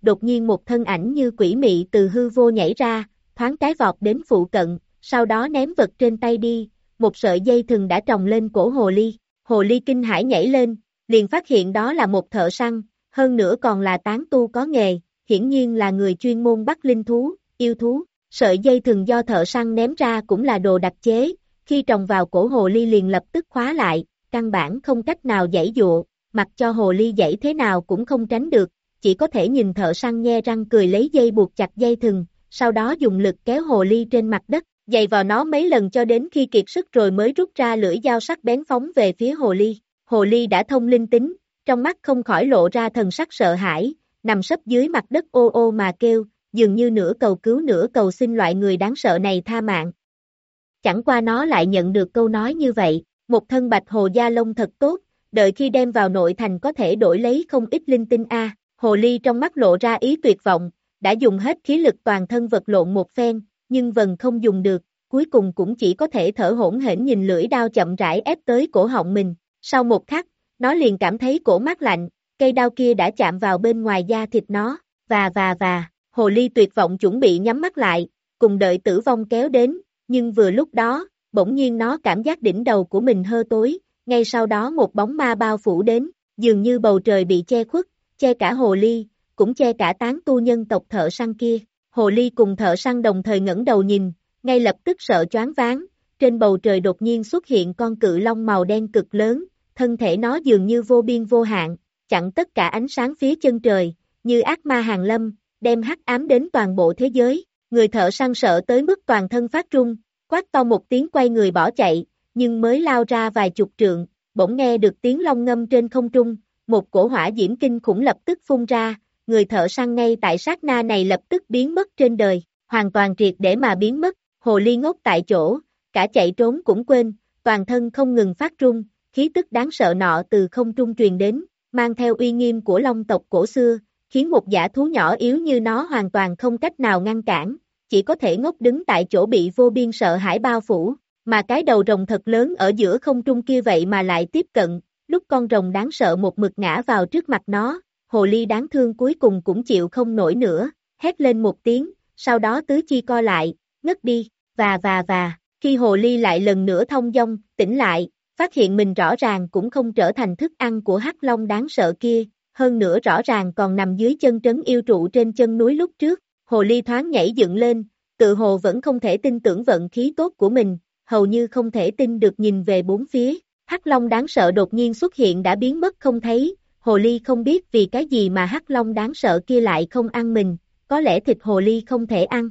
[SPEAKER 2] đột nhiên một thân ảnh như quỷ mị từ hư vô nhảy ra, thoáng cái vọt đến phụ cận, sau đó ném vật trên tay đi, một sợi dây thừng đã tròng lên cổ hồ ly. Hồ ly kinh hãi nhảy lên, liền phát hiện đó là một thợ săn, hơn nữa còn là tán tu có nghề, hiển nhiên là người chuyên môn bắt linh thú, yêu thú. Sợi dây thừng do thợ săn ném ra cũng là đồ đặc chế, khi tròng vào cổ hồ ly liền lập tức khóa lại, căn bản không cách nào giãy dụa, mặc cho hồ ly giãy thế nào cũng không tránh được, chỉ có thể nhìn thợ săn nhe răng cười lấy dây buộc chặt dây thừng, sau đó dùng lực kéo hồ ly trên mặt đất, giày vào nó mấy lần cho đến khi kiệt sức rồi mới rút ra lưỡi dao sắc bén phóng về phía hồ ly. Hồ ly đã thông linh tính, trong mắt không khỏi lộ ra thần sắc sợ hãi, nằm sấp dưới mặt đất ô ô mà kêu, dường như nửa cầu cứu nửa cầu xin loại người đáng sợ này tha mạng. Chẳng qua nó lại nhận được câu nói như vậy, một thân bạch hồ da lông thật tốt, đợi khi đem vào nội thành có thể đổi lấy không ít linh tinh a. À. Hồ ly trong mắt lộ ra ý tuyệt vọng, đã dùng hết khí lực toàn thân vật lộn một phen, nhưng vần không dùng được, cuối cùng cũng chỉ có thể thở hổn hển nhìn lưỡi đao chậm rãi ép tới cổ họng mình. Sau một khắc, nó liền cảm thấy cổ mát lạnh, cây đao kia đã chạm vào bên ngoài da thịt nó, và và và, hồ ly tuyệt vọng chuẩn bị nhắm mắt lại, cùng đợi tử vong kéo đến, nhưng vừa lúc đó, bỗng nhiên nó cảm giác đỉnh đầu của mình hơ tối, ngay sau đó một bóng ma bao phủ đến, dường như bầu trời bị che khuất, che cả hồ ly, cũng che cả tán tu nhân tộc thợ săn kia. Hồ ly cùng thợ săn đồng thời ngẩng đầu nhìn, ngay lập tức sợ choáng váng, trên bầu trời đột nhiên xuất hiện con cự long màu đen cực lớn, thân thể nó dường như vô biên vô hạn, chặn tất cả ánh sáng phía chân trời, như ác ma hàng lâm, đem hắc ám đến toàn bộ thế giới. Người thợ săn sợ tới mức toàn thân phát run, quát to một tiếng quay người bỏ chạy, nhưng mới lao ra vài chục trượng, bỗng nghe được tiếng long ngâm trên không trung, một cổ hỏa diễm kinh khủng lập tức phun ra, người thợ săn ngay tại sát na này lập tức biến mất trên đời, hoàn toàn triệt để mà biến mất. Hồ ly ngốc tại chỗ, cả chạy trốn cũng quên, toàn thân không ngừng phát run, khí tức đáng sợ nọ từ không trung truyền đến, mang theo uy nghiêm của long tộc cổ xưa, khiến một dã thú nhỏ yếu như nó hoàn toàn không cách nào ngăn cản, chỉ có thể ngốc đứng tại chỗ bị vô biên sợ hãi bao phủ, mà cái đầu rồng thật lớn ở giữa không trung kia vậy mà lại tiếp cận, lúc con rồng đáng sợ một mực ngã vào trước mặt nó, hồ ly đáng thương cuối cùng cũng chịu không nổi nữa, hét lên một tiếng, sau đó tứ chi co lại, ngất đi, và và và, khi hồ ly lại lần nữa thông dong, tỉnh lại, phát hiện mình rõ ràng cũng không trở thành thức ăn của hắc long đáng sợ kia, hơn nữa rõ ràng còn nằm dưới chân trấn yêu trụ trên chân núi lúc trước, hồ ly thoáng nhảy dựng lên, tự hồ vẫn không thể tin tưởng vận khí tốt của mình, hầu như không thể tin được nhìn về bốn phía, hắc long đáng sợ đột nhiên xuất hiện đã biến mất không thấy, hồ ly không biết vì cái gì mà hắc long đáng sợ kia lại không ăn mình, có lẽ thịt hồ ly không thể ăn.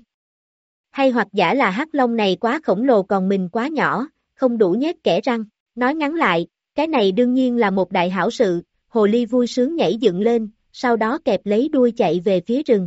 [SPEAKER 2] Hay hoặc giả là hắc long này quá khổng lồ còn mình quá nhỏ, không đủ nhét kẽ răng, nói ngắn lại, cái này đương nhiên là một đại hảo sự, hồ ly vui sướng nhảy dựng lên, sau đó kẹp lấy đuôi chạy về phía rừng.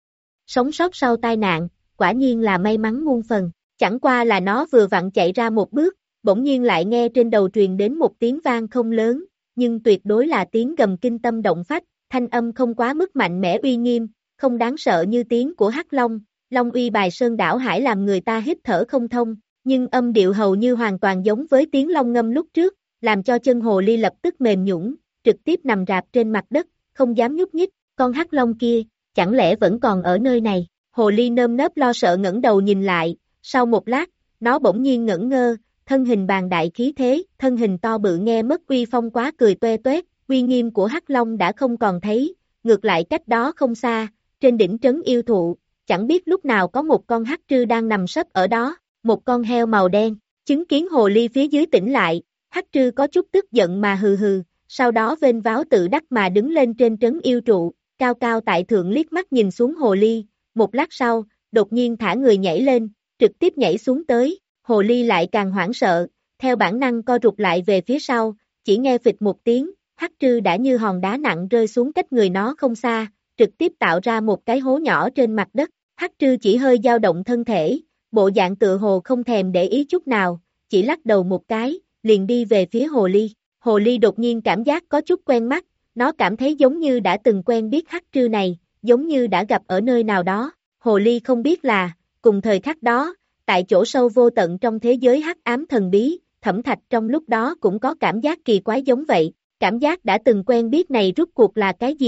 [SPEAKER 2] Sống sót sau tai nạn, quả nhiên là may mắn muôn phần, chẳng qua là nó vừa vặn chạy ra một bước, bỗng nhiên lại nghe trên đầu truyền đến một tiếng vang không lớn, nhưng tuyệt đối là tiếng gầm kinh tâm động phách, thanh âm không quá mức mạnh mẽ uy nghiêm, không đáng sợ như tiếng của hắc long, long uy bài sơn đảo hải làm người ta hít thở không thông, nhưng âm điệu hầu như hoàn toàn giống với tiếng long ngâm lúc trước, làm cho chân hồ ly lập tức mềm nhũn, trực tiếp nằm rạp trên mặt đất, không dám nhúc nhích, con hắc long kia, chẳng lẽ vẫn còn ở nơi này, hồ ly nơm nớp lo sợ ngẩng đầu nhìn lại, sau một lát, nó bỗng nhiên ngẩn ngơ, thân hình bàng đại khí thế, thân hình to bự nghe mất uy phong quá cười toe toét, uy nghiêm của hắc long đã không còn thấy, ngược lại cách đó không xa, trên đỉnh trấn yêu thụ, chẳng biết lúc nào có một con hắc trư đang nằm sấp ở đó, một con heo màu đen, chứng kiến hồ ly phía dưới tỉnh lại, hắc trư có chút tức giận mà hừ hừ, sau đó vênh váo tự đắc mà đứng lên trên trấn yêu trụ, cao cao tại thượng liếc mắt nhìn xuống hồ ly, một lát sau, đột nhiên thả người nhảy lên, trực tiếp nhảy xuống tới, hồ ly lại càng hoảng sợ, theo bản năng co rụt lại về phía sau, chỉ nghe phịch một tiếng, hắc trư đã như hòn đá nặng rơi xuống cách người nó không xa, trực tiếp tạo ra một cái hố nhỏ trên mặt đất, hắc trư chỉ hơi dao động thân thể, bộ dạng tựa hồ không thèm để ý chút nào, chỉ lắc đầu một cái, liền đi về phía hồ ly, hồ ly đột nhiên cảm giác có chút quen mắt, nó cảm thấy giống như đã từng quen biết hắc trư này, giống như đã gặp ở nơi nào đó, hồ ly không biết là, cùng thời khắc đó, tại chỗ sâu vô tận trong thế giới hắc ám thần bí, Thẩm Thạch trong lúc đó cũng có cảm giác kỳ quái giống vậy, cảm giác đã từng quen biết này rút cuộc là cái gì,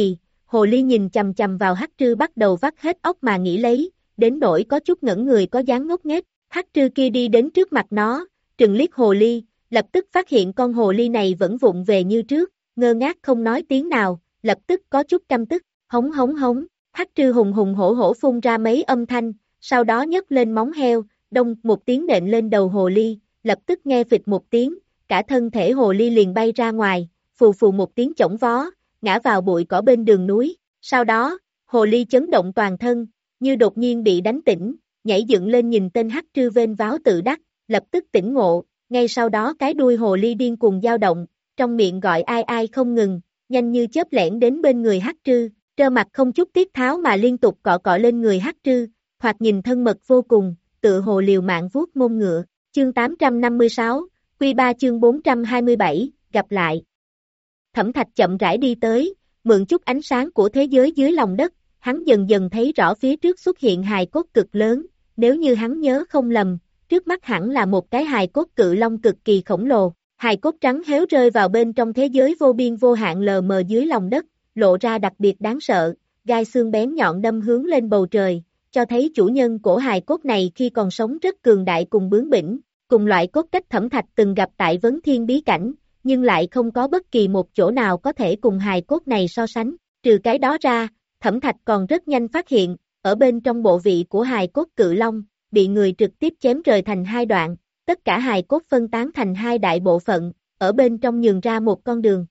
[SPEAKER 2] Hồ ly nhìn chằm chằm vào Hắc Trư bắt đầu vắt hết óc mà nghĩ lấy, đến nỗi có chút ngẩn người có dáng ngốc nghếch. Hắc Trư kia đi đến trước mặt nó, trừng liếc hồ ly, lập tức phát hiện con hồ ly này vẫn vụng về như trước, ngơ ngác không nói tiếng nào, lập tức có chút căm tức, hống hống hống. Hắc Trư hùng hùng hổ hổ phun ra mấy âm thanh, sau đó nhấc lên móng heo, đông một tiếng nện lên đầu hồ ly, lập tức nghe phịch một tiếng, cả thân thể hồ ly liền bay ra ngoài, phù phù một tiếng chổng vó, ngã vào bụi cỏ bên đường núi. Sau đó, hồ ly chấn động toàn thân, như đột nhiên bị đánh tỉnh, nhảy dựng lên nhìn tên Hắc Trư vênh váo tự đắc, lập tức tỉnh ngộ, ngay sau đó cái đuôi hồ ly điên cuồng dao động, trong miệng gọi ai ai không ngừng, nhanh như chớp lẻn đến bên người Hắc Trư, trơ mặt không chút tiết tháo mà liên tục cọ cọ lên người Hắc Trư, thoạt nhìn thân mật vô cùng, tựa hồ liều mạng vuốt mông ngựa. Chương tám trăm năm mươi sáu, Quy ba chương bốn trăm hai mươi bảy, gặp lại. Thẩm Thạch chậm rãi đi tới, mượn chút ánh sáng của thế giới dưới lòng đất, hắn dần dần thấy rõ phía trước xuất hiện hài cốt cực lớn, nếu như hắn nhớ không lầm, trước mắt hẳn là một cái hài cốt cự long cực kỳ khổng lồ, hài cốt trắng héo rơi vào bên trong thế giới vô biên vô hạn lờ mờ dưới lòng đất, lộ ra đặc biệt đáng sợ, gai xương bén nhọn đâm hướng lên bầu trời, cho thấy chủ nhân của hài cốt này khi còn sống rất cường đại cùng bướng bỉnh, cùng loại cốt cách Thẩm Thạch từng gặp tại Vấn Thiên bí cảnh, nhưng lại không có bất kỳ một chỗ nào có thể cùng hài cốt này so sánh, trừ cái đó ra, Thẩm Thạch còn rất nhanh phát hiện, ở bên trong bộ vị của hài cốt cự long, bị người trực tiếp chém rời thành hai đoạn, tất cả hài cốt phân tán thành hai đại bộ phận, ở bên trong nhường ra một con đường.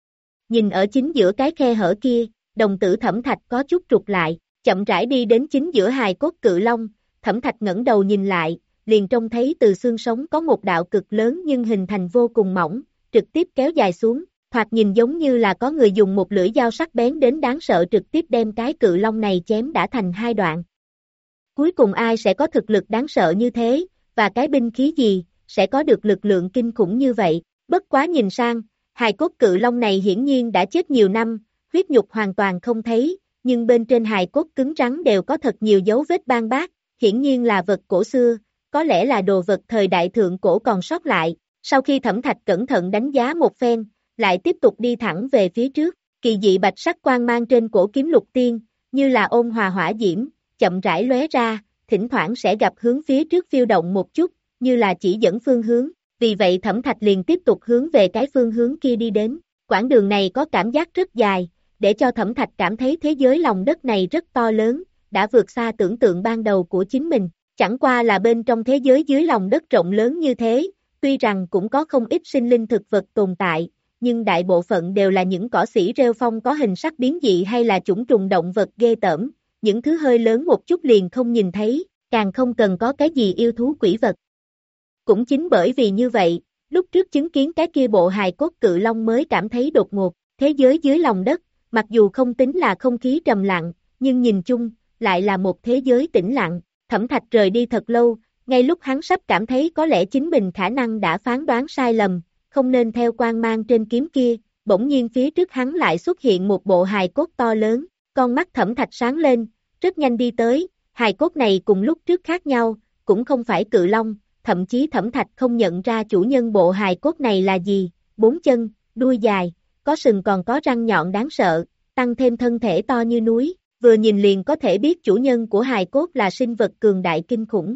[SPEAKER 2] Nhìn ở chính giữa cái khe hở kia, đồng tử Thẩm Thạch có chút trục lại, chậm rãi đi đến chính giữa hài cốt cự long, Thẩm Thạch ngẩng đầu nhìn lại, liền trông thấy từ xương sống có một đạo cực lớn nhưng hình thành vô cùng mỏng, trực tiếp kéo dài xuống, thoạt nhìn giống như là có người dùng một lưỡi dao sắc bén đến đáng sợ trực tiếp đem cái cự long này chém đã thành hai đoạn. Cuối cùng ai sẽ có thực lực đáng sợ như thế, và cái binh khí gì, sẽ có được lực lượng kinh khủng như vậy, bất quá nhìn sang, hài cốt cự long này hiển nhiên đã chết nhiều năm, huyết nhục hoàn toàn không thấy, nhưng bên trên hài cốt cứng rắn đều có thật nhiều dấu vết ban bác, hiển nhiên là vật cổ xưa, có lẽ là đồ vật thời đại thượng cổ còn sót lại. Sau khi Thẩm Thạch cẩn thận đánh giá một phen, lại tiếp tục đi thẳng về phía trước, kỳ dị bạch sắc quang mang trên cổ kiếm lục tiên, như là ôn hòa hỏa diễm, chậm rãi lóe ra, thỉnh thoảng sẽ gặp hướng phía trước phiêu động một chút, như là chỉ dẫn phương hướng, vì vậy Thẩm Thạch liền tiếp tục hướng về cái phương hướng kia đi đến, quãng đường này có cảm giác rất dài, để cho Thẩm Thạch cảm thấy thế giới lòng đất này rất to lớn, đã vượt xa tưởng tượng ban đầu của chính mình, chẳng qua là bên trong thế giới dưới lòng đất rộng lớn như thế. Tuy rằng cũng có không ít sinh linh thực vật tồn tại, nhưng đại bộ phận đều là những cỏ xỉ rêu phong có hình sắc biến dị hay là chủng trùng động vật ghê tởm, những thứ hơi lớn một chút liền không nhìn thấy, càng không cần có cái gì yêu thú quỷ vật. Cũng chính bởi vì như vậy, lúc trước chứng kiến cái kia bộ hài cốt cự long mới cảm thấy đột ngột, thế giới dưới lòng đất, mặc dù không tính là không khí trầm lặng, nhưng nhìn chung, lại là một thế giới tĩnh lặng, Thẩm Thạch rời đi thật lâu. Ngay lúc hắn sắp cảm thấy có lẽ chính mình khả năng đã phán đoán sai lầm, không nên theo quang mang trên kiếm kia, bỗng nhiên phía trước hắn lại xuất hiện một bộ hài cốt to lớn, con mắt Thẩm Thạch sáng lên, rất nhanh đi tới, hài cốt này cùng lúc trước khác nhau, cũng không phải cự long, thậm chí Thẩm Thạch không nhận ra chủ nhân bộ hài cốt này là gì, bốn chân, đuôi dài, có sừng còn có răng nhọn đáng sợ, tăng thêm thân thể to như núi, vừa nhìn liền có thể biết chủ nhân của hài cốt là sinh vật cường đại kinh khủng.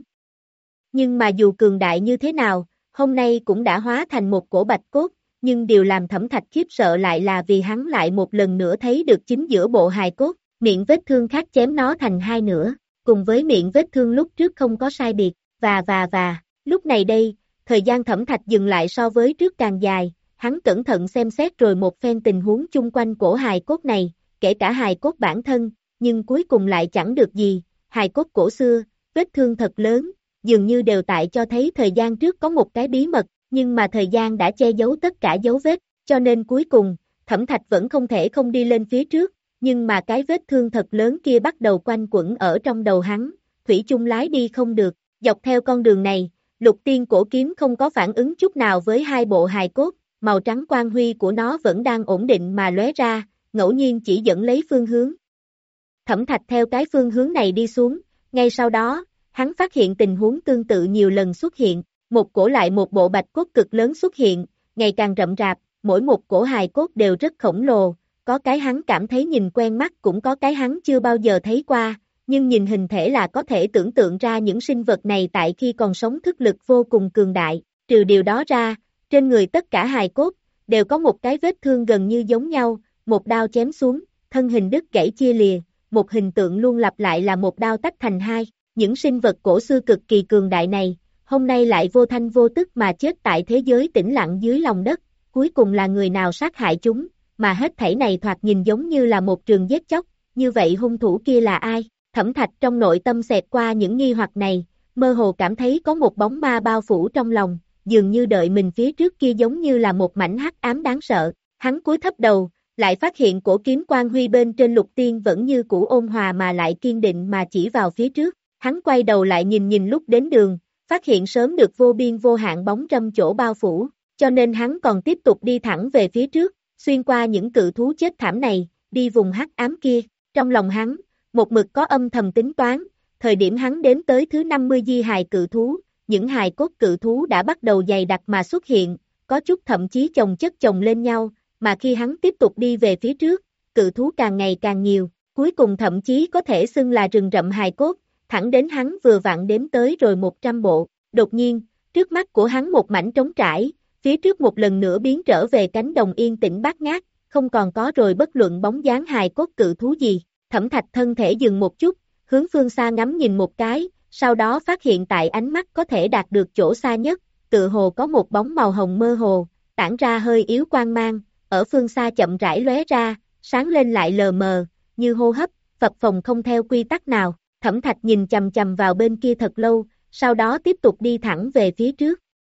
[SPEAKER 2] Nhưng mà dù cường đại như thế nào, hôm nay cũng đã hóa thành một cổ bạch cốt, nhưng điều làm Thẩm Thạch khiếp sợ lại là vì hắn lại một lần nữa thấy được chính giữa bộ hài cốt, miệng vết thương khác chém nó thành hai nửa, cùng với miệng vết thương lúc trước không có sai biệt, và và và, lúc này đây, thời gian Thẩm Thạch dừng lại so với trước càng dài, hắn cẩn thận xem xét rồi một phen tình huống chung quanh cổ hài cốt này, kể cả hài cốt bản thân, nhưng cuối cùng lại chẳng được gì, hài cốt cổ xưa, vết thương thật lớn, dường như đều tại cho thấy thời gian trước có một cái bí mật, nhưng mà thời gian đã che giấu tất cả dấu vết, cho nên cuối cùng, Thẩm Thạch vẫn không thể không đi lên phía trước, nhưng mà cái vết thương thật lớn kia bắt đầu quanh quẩn ở trong đầu hắn, thủy chung lái đi không được, dọc theo con đường này, lục tiên cổ kiếm không có phản ứng chút nào với hai bộ hài cốt, màu trắng quang huy của nó vẫn đang ổn định mà lóe ra, ngẫu nhiên chỉ dẫn lấy phương hướng. Thẩm Thạch theo cái phương hướng này đi xuống, ngay sau đó, hắn phát hiện tình huống tương tự nhiều lần xuất hiện, một cổ lại một bộ bạch cốt cực lớn xuất hiện, ngày càng rậm rạp, mỗi một cổ hài cốt đều rất khổng lồ, có cái hắn cảm thấy nhìn quen mắt cũng có cái hắn chưa bao giờ thấy qua, nhưng nhìn hình thể là có thể tưởng tượng ra những sinh vật này tại khi còn sống thức lực vô cùng cường đại, trừ điều đó ra, trên người tất cả hài cốt, đều có một cái vết thương gần như giống nhau, một đao chém xuống, thân hình đứt gãy chia lìa, một hình tượng luôn lặp lại là một đao tách thành hai, những sinh vật cổ xưa cực kỳ cường đại này, hôm nay lại vô thanh vô tức mà chết tại thế giới tĩnh lặng dưới lòng đất, cuối cùng là người nào sát hại chúng, mà hết thảy này thoạt nhìn giống như là một trường giết chóc, như vậy hung thủ kia là ai? Thẩm Thạch trong nội tâm xẹt qua những nghi hoặc này, mơ hồ cảm thấy có một bóng ma bao phủ trong lòng, dường như đợi mình phía trước kia giống như là một mảnh hắc ám đáng sợ, hắn cúi thấp đầu, lại phát hiện cổ kiếm quang huy bên trên lục tiên vẫn như cũ ôn hòa mà lại kiên định mà chỉ vào phía trước, hắn quay đầu lại nhìn nhìn lúc đến đường, phát hiện sớm được vô biên vô hạn bóng râm chỗ bao phủ, cho nên hắn còn tiếp tục đi thẳng về phía trước, xuyên qua những cự thú chết thảm này, đi vùng hắc ám kia, trong lòng hắn, một mực có âm thầm tính toán, thời điểm hắn đến tới thứ năm mươi di hài cự thú, những hài cốt cự thú đã bắt đầu dày đặc mà xuất hiện, có chút thậm chí chồng chất chồng lên nhau, mà khi hắn tiếp tục đi về phía trước, cự thú càng ngày càng nhiều, cuối cùng thậm chí có thể xưng là rừng rậm hài cốt, thẳng đến hắn vừa vặn đếm tới rồi một trăm bộ, đột nhiên, trước mắt của hắn một mảnh trống trải, phía trước một lần nữa biến trở về cánh đồng yên tĩnh bát ngát, không còn có rồi bất luận bóng dáng hài cốt cự thú gì, Thẩm Thạch thân thể dừng một chút, hướng phương xa ngắm nhìn một cái, sau đó phát hiện tại ánh mắt có thể đạt được chỗ xa nhất, tự hồ có một bóng màu hồng mơ hồ, tản ra hơi yếu quang mang, ở phương xa chậm rãi lóe ra, sáng lên lại lờ mờ, như hô hấp, phập phồng không theo quy tắc nào, Thẩm Thạch nhìn chầm chầm vào bên kia thật lâu, sau đó tiếp tục đi thẳng về phía trước.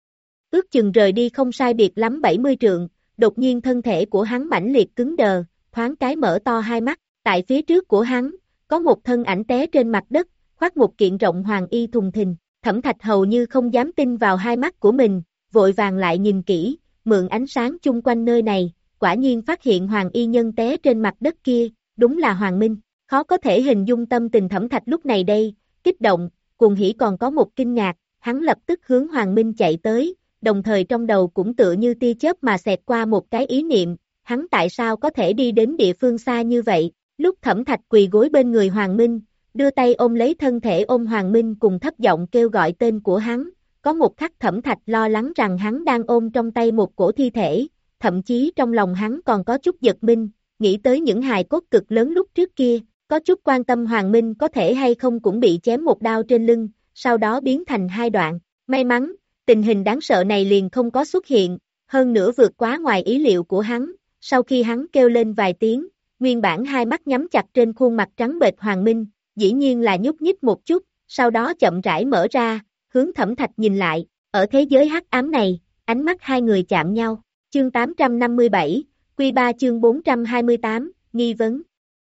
[SPEAKER 2] Ước chừng rời đi không sai biệt lắm bảy mươi trượng, đột nhiên thân thể của hắn mãnh liệt cứng đờ, thoáng cái mở to hai mắt, tại phía trước của hắn, có một thân ảnh té trên mặt đất, khoác một kiện rộng hoàng y thùng thình, Thẩm Thạch hầu như không dám tin vào hai mắt của mình, vội vàng lại nhìn kỹ, mượn ánh sáng chung quanh nơi này, quả nhiên phát hiện hoàng y nhân té trên mặt đất kia, đúng là Hoàng Minh, khó có thể hình dung tâm tình Thẩm Thạch lúc này đây, kích động, cuồng hỉ còn có một kinh ngạc, hắn lập tức hướng Hoàng Minh chạy tới, đồng thời trong đầu cũng tựa như tia chớp mà xẹt qua một cái ý niệm, hắn tại sao có thể đi đến địa phương xa như vậy, lúc Thẩm Thạch quỳ gối bên người Hoàng Minh, đưa tay ôm lấy thân thể ôm Hoàng Minh cùng thấp giọng kêu gọi tên của hắn, có một khắc Thẩm Thạch lo lắng rằng hắn đang ôm trong tay một cổ thi thể, thậm chí trong lòng hắn còn có chút giật mình, nghĩ tới những hài cốt cực lớn lúc trước kia, có chút quan tâm Hoàng Minh có thể hay không cũng bị chém một đao trên lưng, sau đó biến thành hai đoạn, may mắn, tình hình đáng sợ này liền không có xuất hiện, hơn nữa vượt quá ngoài ý liệu của hắn, sau khi hắn kêu lên vài tiếng, nguyên bản hai mắt nhắm chặt trên khuôn mặt trắng bệch Hoàng Minh, dĩ nhiên là nhúc nhích một chút, sau đó chậm rãi mở ra, hướng Thẩm Thạch nhìn lại, ở thế giới hắc ám này, ánh mắt hai người chạm nhau, chương tám trăm năm mươi bảy, Quy ba chương bốn trăm hai mươi tám, nghi vấn.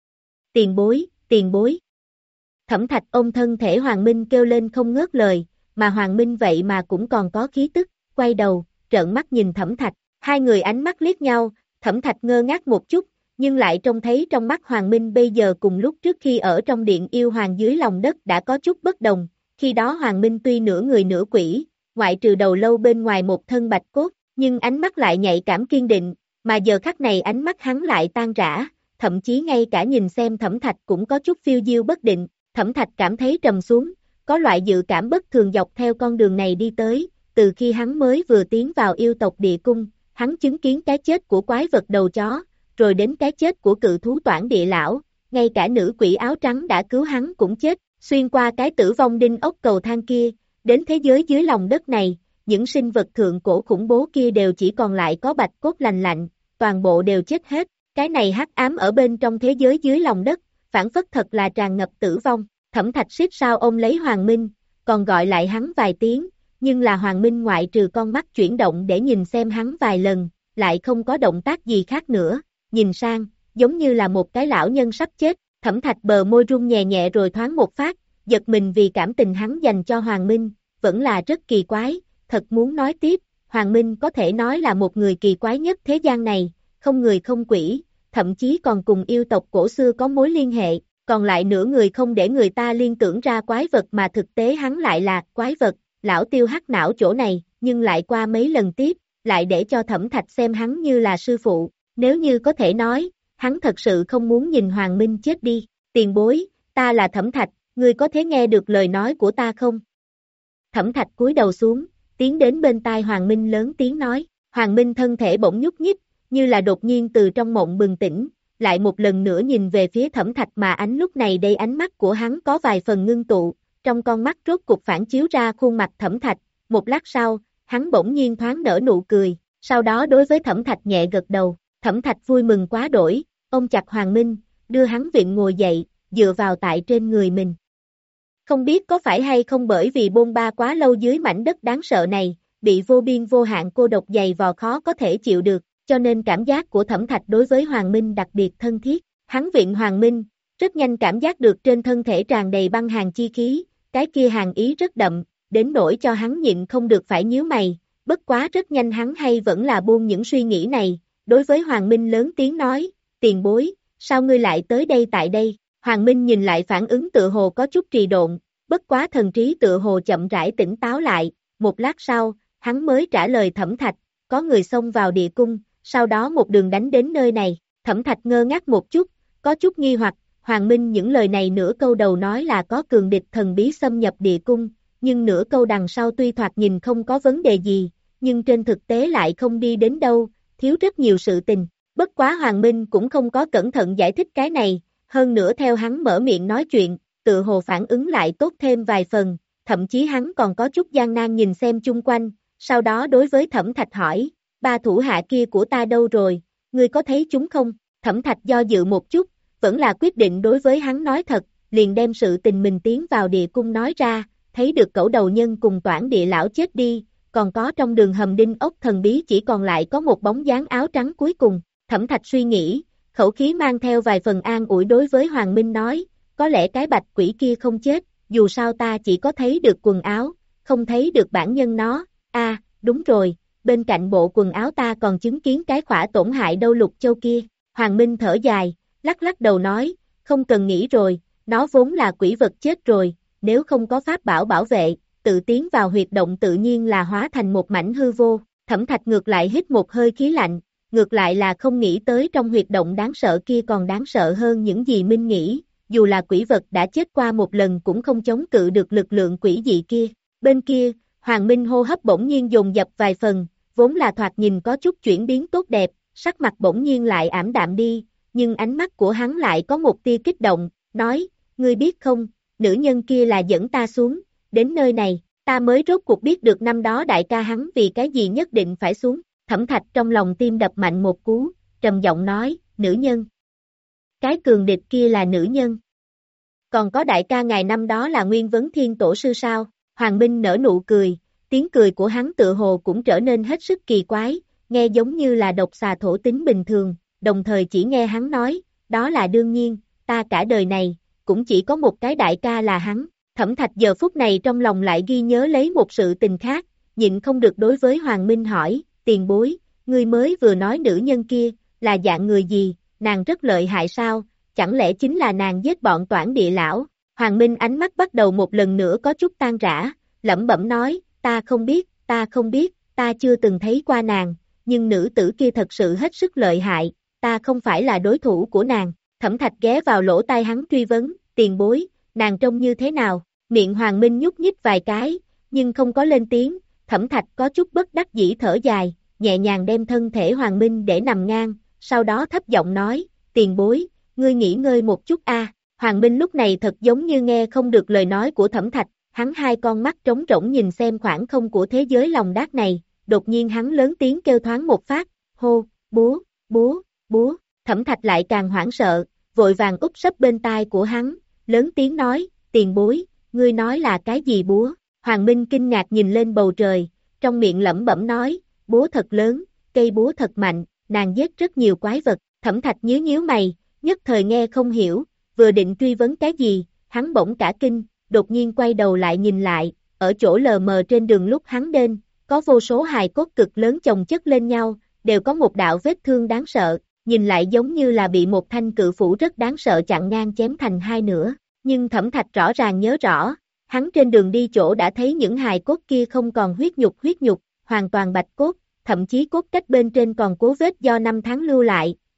[SPEAKER 2] Tiền bối, tiền bối. Thẩm Thạch ôm thân thể Hoàng Minh kêu lên không ngớt lời, mà Hoàng Minh vậy mà cũng còn có khí tức, quay đầu, trợn mắt nhìn Thẩm Thạch, hai người ánh mắt liếc nhau, Thẩm Thạch ngơ ngác một chút, nhưng lại trông thấy trong mắt Hoàng Minh bây giờ cùng lúc trước khi ở trong điện yêu hoàng dưới lòng đất đã có chút bất đồng, khi đó Hoàng Minh tuy nửa người nửa quỷ, ngoại trừ đầu lâu bên ngoài một thân bạch cốt, nhưng ánh mắt lại nhạy cảm kiên định, mà giờ khắc này ánh mắt hắn lại tan rã, thậm chí ngay cả nhìn xem Thẩm Thạch cũng có chút phiêu diêu bất định, Thẩm Thạch cảm thấy trầm xuống, có loại dự cảm bất thường dọc theo con đường này đi tới, từ khi hắn mới vừa tiến vào yêu tộc địa cung, hắn chứng kiến cái chết của quái vật đầu chó, rồi đến cái chết của cự thú toản địa lão, ngay cả nữ quỷ áo trắng đã cứu hắn cũng chết, xuyên qua cái tử vong đinh ốc cầu thang kia, đến thế giới dưới lòng đất này, những sinh vật thượng cổ khủng bố kia đều chỉ còn lại có bạch cốt lành lạnh, toàn bộ đều chết hết, cái này hắc ám ở bên trong thế giới dưới lòng đất, phản phất thật là tràn ngập tử vong, Thẩm Thạch siết sao ôm lấy Hoàng Minh, còn gọi lại hắn vài tiếng, nhưng là Hoàng Minh ngoại trừ con mắt chuyển động để nhìn xem hắn vài lần, lại không có động tác gì khác nữa, nhìn sang, giống như là một cái lão nhân sắp chết, Thẩm Thạch bờ môi run nhẹ nhẹ rồi thoáng một phát, giật mình vì cảm tình hắn dành cho Hoàng Minh, vẫn là rất kỳ quái, thật muốn nói tiếp, Hoàng Minh có thể nói là một người kỳ quái nhất thế gian này, không người không quỷ, thậm chí còn cùng yêu tộc cổ xưa có mối liên hệ, còn lại nửa người không để người ta liên tưởng ra quái vật mà thực tế hắn lại là quái vật, lão tiêu hắc não chỗ này, nhưng lại qua mấy lần tiếp, lại để cho Thẩm Thạch xem hắn như là sư phụ, nếu như có thể nói, hắn thật sự không muốn nhìn Hoàng Minh chết đi. Tiền bối, ta là Thẩm Thạch, ngươi có thể nghe được lời nói của ta không? Thẩm Thạch cúi đầu xuống, tiến đến bên tai Hoàng Minh lớn tiếng nói. Hoàng Minh thân thể bỗng nhúc nhích, như là đột nhiên từ trong mộng bừng tỉnh, lại một lần nữa nhìn về phía Thẩm Thạch mà ánh lúc này đây ánh mắt của hắn có vài phần ngưng tụ, trong con mắt rốt cục phản chiếu ra khuôn mặt Thẩm Thạch, một lát sau, hắn bỗng nhiên thoáng nở nụ cười, sau đó đối với Thẩm Thạch nhẹ gật đầu, Thẩm Thạch vui mừng quá đổi, ôm chặt Hoàng Minh, đưa hắn vịn ngồi dậy, dựa vào tại trên người mình. Không biết có phải hay không bởi vì bôn ba quá lâu dưới mảnh đất đáng sợ này, bị vô biên vô hạn cô độc dày vò khó có thể chịu được, cho nên cảm giác của Thẩm Thạch đối với Hoàng Minh đặc biệt thân thiết. Hắn viện Hoàng Minh, rất nhanh cảm giác được trên thân thể tràn đầy băng hàn chi khí, cái kia hàn ý rất đậm, đến nỗi cho hắn nhịn không được phải nhíu mày, bất quá rất nhanh hắn hay vẫn là buông những suy nghĩ này, đối với Hoàng Minh lớn tiếng nói, tiền bối, sao ngươi lại tới đây tại đây? Hoàng Minh nhìn lại phản ứng tựa hồ có chút trì độn, bất quá thần trí tựa hồ chậm rãi tỉnh táo lại, một lát sau, hắn mới trả lời Thẩm Thạch, có người xông vào địa cung, sau đó một đường đánh đến nơi này, Thẩm Thạch ngơ ngác một chút, có chút nghi hoặc, Hoàng Minh những lời này nửa câu đầu nói là có cường địch thần bí xâm nhập địa cung, nhưng nửa câu đằng sau tuy thoạt nhìn không có vấn đề gì, nhưng trên thực tế lại không đi đến đâu, thiếu rất nhiều sự tình, bất quá Hoàng Minh cũng không có cẩn thận giải thích cái này, hơn nữa theo hắn mở miệng nói chuyện, tự hồ phản ứng lại tốt thêm vài phần, thậm chí hắn còn có chút gian nan nhìn xem chung quanh, sau đó đối với Thẩm Thạch hỏi, ba thủ hạ kia của ta đâu rồi, ngươi có thấy chúng không? Thẩm Thạch do dự một chút, vẫn là quyết định đối với hắn nói thật, liền đem sự tình mình tiến vào địa cung nói ra, thấy được cẩu đầu nhân cùng toản địa lão chết đi, còn có trong đường hầm đinh ốc thần bí chỉ còn lại có một bóng dáng áo trắng cuối cùng, Thẩm Thạch suy nghĩ, khẩu khí mang theo vài phần an ủi đối với Hoàng Minh nói, có lẽ cái bạch quỷ kia không chết, dù sao ta chỉ có thấy được quần áo, không thấy được bản nhân nó, a à, đúng rồi, bên cạnh bộ quần áo ta còn chứng kiến cái khỏa tổn hại đâu Lục Châu kia, Hoàng Minh thở dài, lắc lắc đầu nói, không cần nghĩ rồi, nó vốn là quỷ vật chết rồi, nếu không có pháp bảo bảo vệ, tự tiến vào huyệt động tự nhiên là hóa thành một mảnh hư vô, Thẩm Thạch ngược lại hít một hơi khí lạnh, ngược lại là không nghĩ tới trong huyệt động đáng sợ kia còn đáng sợ hơn những gì Minh nghĩ, dù là quỷ vật đã chết qua một lần cũng không chống cự được lực lượng quỷ dị kia, bên kia, Hoàng Minh hô hấp bỗng nhiên dồn dập vài phần, vốn là thoạt nhìn có chút chuyển biến tốt đẹp, sắc mặt bỗng nhiên lại ảm đạm đi, nhưng ánh mắt của hắn lại có một tia kích động, nói, ngươi biết không, nữ nhân kia là dẫn ta xuống, đến nơi này, ta mới rốt cuộc biết được năm đó đại ca hắn vì cái gì nhất định phải xuống, Thẩm Thạch trong lòng tim đập mạnh một cú, trầm giọng nói, nữ nhân. Cái cường địch kia là nữ nhân. Còn có đại ca ngài năm đó là Nguyên Vấn Thiên Tổ Sư sao, Hoàng Minh nở nụ cười, tiếng cười của hắn tự hồ cũng trở nên hết sức kỳ quái, nghe giống như là độc xà thổ tính bình thường, đồng thời chỉ nghe hắn nói, đó là đương nhiên, ta cả đời này, cũng chỉ có một cái đại ca là hắn, Thẩm Thạch giờ phút này trong lòng lại ghi nhớ lấy một sự tình khác, nhịn không được đối với Hoàng Minh hỏi, tiền bối, ngươi mới vừa nói nữ nhân kia, là dạng người gì, nàng rất lợi hại sao, chẳng lẽ chính là nàng giết bọn toản địa lão, Hoàng Minh ánh mắt bắt đầu một lần nữa có chút tan rã, lẩm bẩm nói, ta không biết, ta không biết, ta chưa từng thấy qua nàng, nhưng nữ tử kia thật sự hết sức lợi hại, ta không phải là đối thủ của nàng, Thẩm Thạch ghé vào lỗ tai hắn truy vấn, tiền bối, nàng trông như thế nào, miệng Hoàng Minh nhúc nhích vài cái, nhưng không có lên tiếng, Thẩm Thạch có chút bất đắc dĩ thở dài, nhẹ nhàng đem thân thể Hoàng Minh để nằm ngang, sau đó thấp giọng nói, tiền bối, ngươi nghỉ ngơi một chút a. Hoàng Minh lúc này thật giống như nghe không được lời nói của Thẩm Thạch, hắn hai con mắt trống rỗng nhìn xem khoảng không của thế giới lòng đát này, đột nhiên hắn lớn tiếng kêu thoáng một phát, hô, búa, búa, búa, Thẩm Thạch lại càng hoảng sợ, vội vàng úp sấp bên tai của hắn, lớn tiếng nói, tiền bối, ngươi nói là cái gì búa, Hoàng Minh kinh ngạc nhìn lên bầu trời, trong miệng lẩm bẩm nói, búa thật lớn, cây búa thật mạnh, nàng giết rất nhiều quái vật, Thẩm Thạch nhíu nhíu mày, nhất thời nghe không hiểu, vừa định truy vấn cái gì, hắn bỗng cả kinh, đột nhiên quay đầu lại nhìn lại, ở chỗ lờ mờ trên đường lúc hắn đến, có vô số hài cốt cực lớn chồng chất lên nhau, đều có một đạo vết thương đáng sợ, nhìn lại giống như là bị một thanh cự phủ rất đáng sợ chặn ngang chém thành hai nửa, nhưng Thẩm Thạch rõ ràng nhớ rõ, hắn trên đường đi chỗ đã thấy những hài cốt kia không còn huyết nhục huyết nhục, hoàn toàn bạch cốt, thậm chí cốt cách bên trên còn cố vết do năm tháng lưu lại,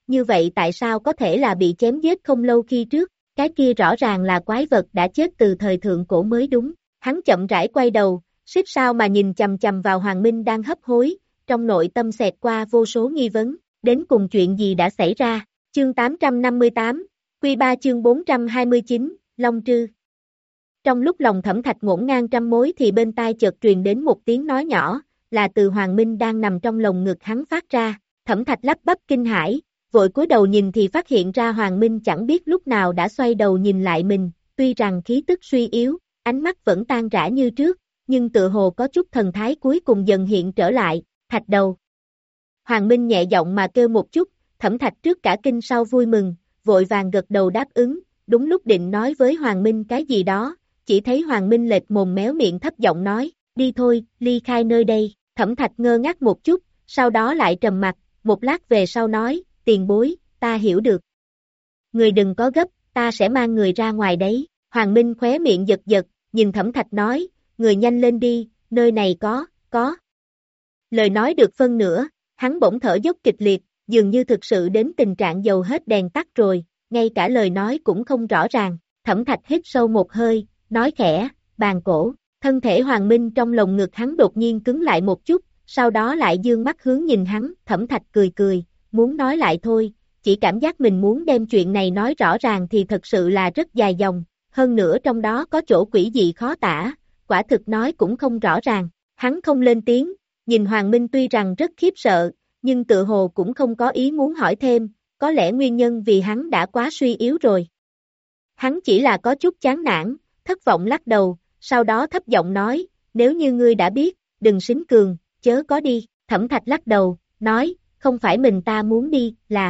[SPEAKER 2] như vậy tại sao có thể là bị chém giết không lâu khi trước, cái kia rõ ràng là quái vật đã chết từ thời thượng cổ mới đúng. Hắn chậm rãi quay đầu, xích sao mà nhìn chầm chầm vào Hoàng Minh đang hấp hối, trong nội tâm xẹt qua vô số nghi vấn, đến cùng chuyện gì đã xảy ra, chương tám trăm năm mươi tám, Quy ba chương bốn trăm hai mươi chín, Long Trư. Trong lúc lòng Thẩm Thạch ngổn ngang trăm mối thì bên tai chợt truyền đến một tiếng nói nhỏ, là từ Hoàng Minh đang nằm trong lồng ngực hắn phát ra, Thẩm Thạch lắp bắp kinh hãi, vội cúi đầu nhìn thì phát hiện ra Hoàng Minh chẳng biết lúc nào đã xoay đầu nhìn lại mình, tuy rằng khí tức suy yếu, ánh mắt vẫn tan rã như trước, nhưng tựa hồ có chút thần thái cuối cùng dần hiện trở lại, Thạch đầu. Hoàng Minh nhẹ giọng mà kêu một chút, Thẩm Thạch trước cả kinh sau vui mừng, vội vàng gật đầu đáp ứng, đúng lúc định nói với Hoàng Minh cái gì đó, chỉ thấy Hoàng Minh lệch mồm méo miệng thấp giọng nói, đi thôi, ly khai nơi đây, Thẩm Thạch ngơ ngác một chút, sau đó lại trầm mặt, một lát về sau nói, tiền bối, ta hiểu được. Người đừng có gấp, ta sẽ mang người ra ngoài đấy, Hoàng Minh khóe miệng giật giật, nhìn Thẩm Thạch nói, người nhanh lên đi, nơi này có, có. Lời nói được phân nửa, hắn bỗng thở dốc kịch liệt, dường như thực sự đến tình trạng dầu hết đèn tắt rồi, ngay cả lời nói cũng không rõ ràng, Thẩm Thạch hít sâu một hơi, nói khẽ, bàn cổ, thân thể Hoàng Minh trong lồng ngực hắn đột nhiên cứng lại một chút, sau đó lại dương mắt hướng nhìn hắn, Thẩm Thạch cười cười, muốn nói lại thôi, chỉ cảm giác mình muốn đem chuyện này nói rõ ràng thì thật sự là rất dài dòng, hơn nữa trong đó có chỗ quỷ dị khó tả, quả thực nói cũng không rõ ràng, hắn không lên tiếng, nhìn Hoàng Minh tuy rằng rất khiếp sợ, nhưng tự hồ cũng không có ý muốn hỏi thêm, có lẽ nguyên nhân vì hắn đã quá suy yếu rồi. Hắn chỉ là có chút chán nản, thất vọng lắc đầu, sau đó thấp giọng nói, nếu như ngươi đã biết, đừng xính cường, chớ có đi, Thẩm Thạch lắc đầu, nói, không phải mình ta muốn đi, là...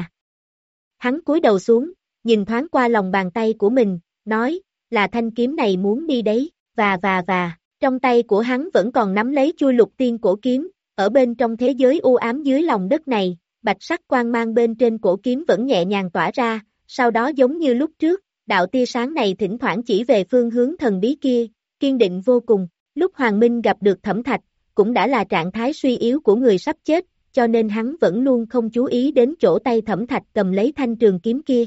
[SPEAKER 2] Hắn cúi đầu xuống, nhìn thoáng qua lòng bàn tay của mình, nói, là thanh kiếm này muốn đi đấy, và và và, trong tay của hắn vẫn còn nắm lấy chui lục tiên cổ kiếm, ở bên trong thế giới u ám dưới lòng đất này, bạch sắc quang mang bên trên cổ kiếm vẫn nhẹ nhàng tỏa ra, sau đó giống như lúc trước, đạo tia sáng này thỉnh thoảng chỉ về phương hướng thần bí kia, kiên định vô cùng, lúc Hoàng Minh gặp được Thẩm Thạch, cũng đã là trạng thái suy yếu của người sắp chết, cho nên hắn vẫn luôn không chú ý đến chỗ tay Thẩm Thạch cầm lấy thanh trường kiếm kia.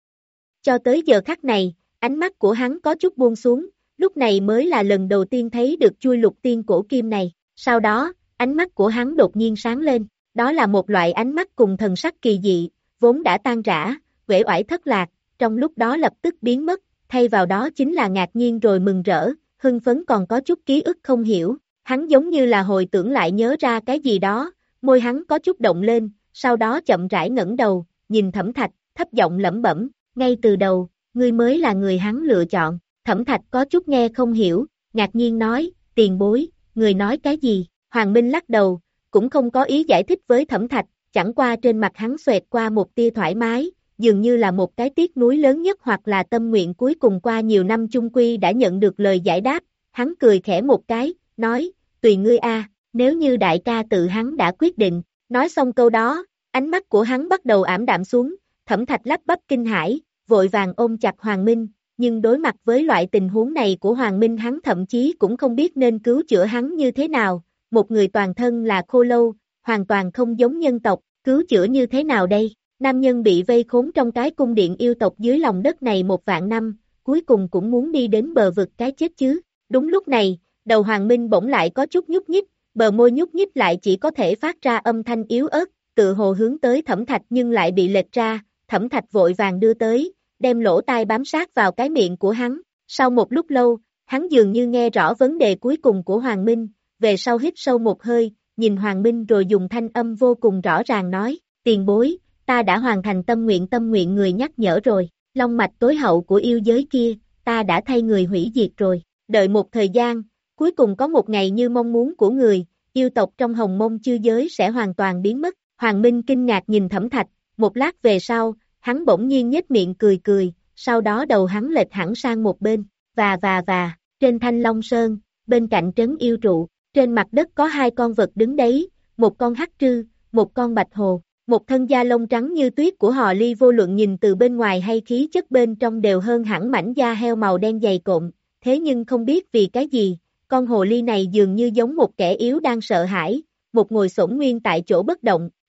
[SPEAKER 2] Cho tới giờ khắc này, ánh mắt của hắn có chút buông xuống, lúc này mới là lần đầu tiên thấy được chui lục tiên cổ kim này, sau đó, ánh mắt của hắn đột nhiên sáng lên, đó là một loại ánh mắt cùng thần sắc kỳ dị, vốn đã tan rã, uể oải thất lạc, trong lúc đó lập tức biến mất, thay vào đó chính là ngạc nhiên rồi mừng rỡ, hưng phấn còn có chút ký ức không hiểu, hắn giống như là hồi tưởng lại nhớ ra cái gì đó, môi hắn có chút động lên, sau đó chậm rãi ngẩng đầu, nhìn Thẩm Thạch, thấp giọng lẩm bẩm, ngay từ đầu, ngươi mới là người hắn lựa chọn, Thẩm Thạch có chút nghe không hiểu, ngạc nhiên nói, tiền bối, người nói cái gì, Hoàng Minh lắc đầu, cũng không có ý giải thích với Thẩm Thạch, chẳng qua trên mặt hắn xoẹt qua một tia thoải mái, dường như là một cái tiếc nuối lớn nhất hoặc là tâm nguyện cuối cùng qua nhiều năm chung quy đã nhận được lời giải đáp, hắn cười khẽ một cái, nói, tùy ngươi a, nếu như đại ca tự hắn đã quyết định, nói xong câu đó, ánh mắt của hắn bắt đầu ảm đạm xuống, Thẩm Thạch lắp bắp kinh hãi, vội vàng ôm chặt Hoàng Minh, nhưng đối mặt với loại tình huống này của Hoàng Minh hắn thậm chí cũng không biết nên cứu chữa hắn như thế nào, một người toàn thân là khô lâu, hoàn toàn không giống nhân tộc, cứu chữa như thế nào đây? Nam nhân bị vây khốn trong cái cung điện yêu tộc dưới lòng đất này một vạn năm, cuối cùng cũng muốn đi đến bờ vực cái chết chứ. Đúng lúc này, đầu Hoàng Minh bỗng lại có chút nhúc nhích, bờ môi nhúc nhích lại chỉ có thể phát ra âm thanh yếu ớt, tự hồ hướng tới Thẩm Thạch nhưng lại bị lệch ra, Thẩm Thạch vội vàng đưa tới, đem lỗ tai bám sát vào cái miệng của hắn. Sau một lúc lâu, hắn dường như nghe rõ vấn đề cuối cùng của Hoàng Minh, về sau hít sâu một hơi, nhìn Hoàng Minh rồi dùng thanh âm vô cùng rõ ràng nói, tiền bối, ta đã hoàn thành tâm nguyện tâm nguyện người nhắc nhở rồi, long mạch tối hậu của yêu giới kia, ta đã thay người hủy diệt rồi, đợi một thời gian, cuối cùng có một ngày như mong muốn của người, yêu tộc trong hồng mông chư giới sẽ hoàn toàn biến mất, Hoàng Minh kinh ngạc nhìn Thẩm Thạch, một lát về sau, hắn bỗng nhiên nhếch miệng cười cười, sau đó đầu hắn lệch hẳn sang một bên, và và và, trên Thanh Long Sơn, bên cạnh trấn yêu trụ, trên mặt đất có hai con vật đứng đấy, một con hắc trư, một con bạch hồ. Một thân da lông trắng như tuyết của họ Ly vô luận nhìn từ bên ngoài hay khí chất bên trong đều hơn hẳn mảnh da heo màu đen dày cộm, thế nhưng không biết vì cái gì, con hồ ly này dường như giống một kẻ yếu đang sợ hãi, một ngồi xổm nguyên tại chỗ bất động,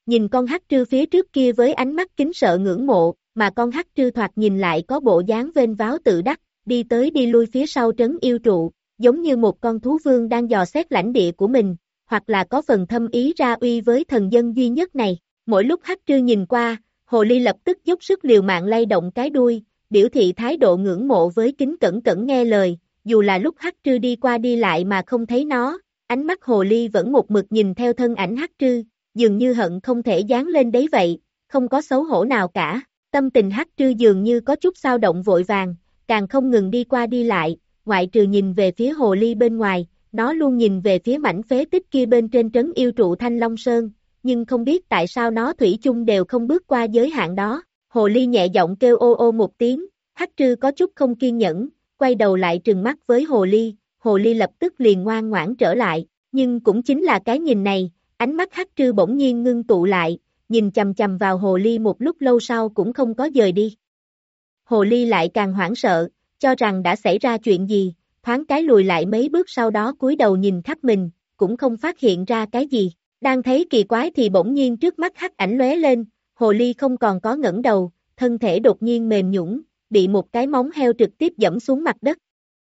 [SPEAKER 2] nhìn con hắc trư phía trước kia với ánh mắt kính sợ ngưỡng mộ, mà con hắc trư thoạt nhìn lại có bộ dáng vênh váo tự đắc, đi tới đi lui phía sau trấn yêu trụ, giống như một con thú vương đang dò xét lãnh địa của mình, hoặc là có phần thâm ý ra uy với thần dân duy nhất này. Mỗi lúc hắc trư nhìn qua, hồ ly lập tức dốc sức liều mạng lay động cái đuôi, biểu thị thái độ ngưỡng mộ với kính cẩn cẩn nghe lời, dù là lúc hắc trư đi qua đi lại mà không thấy nó, ánh mắt hồ ly vẫn một mực nhìn theo thân ảnh hắc trư, dường như hận không thể dán lên đấy vậy, không có xấu hổ nào cả. Tâm tình hắc trư dường như có chút xao động vội vàng, càng không ngừng đi qua đi lại, ngoại trừ nhìn về phía hồ ly bên ngoài, nó luôn nhìn về phía mảnh phế tích kia bên trên trấn yêu trụ Thanh Long Sơn, nhưng không biết tại sao nó thủy chung đều không bước qua giới hạn đó. Hồ ly nhẹ giọng kêu ô ô một tiếng, hắc trư có chút không kiên nhẫn, quay đầu lại trừng mắt với hồ ly, hồ ly lập tức liền ngoan ngoãn trở lại, nhưng cũng chính là cái nhìn này, ánh mắt hắc trư bỗng nhiên ngưng tụ lại, nhìn chằm chằm vào hồ ly một lúc lâu sau cũng không có dời đi. Hồ ly lại càng hoảng sợ, cho rằng đã xảy ra chuyện gì, thoáng cái lùi lại mấy bước sau đó cúi đầu nhìn khắp mình, cũng không phát hiện ra cái gì. Đang thấy kỳ quái thì bỗng nhiên trước mắt hắc ảnh lóe lên, hồ ly không còn có ngẩng đầu, thân thể đột nhiên mềm nhũn, bị một cái móng heo trực tiếp giẫm xuống mặt đất.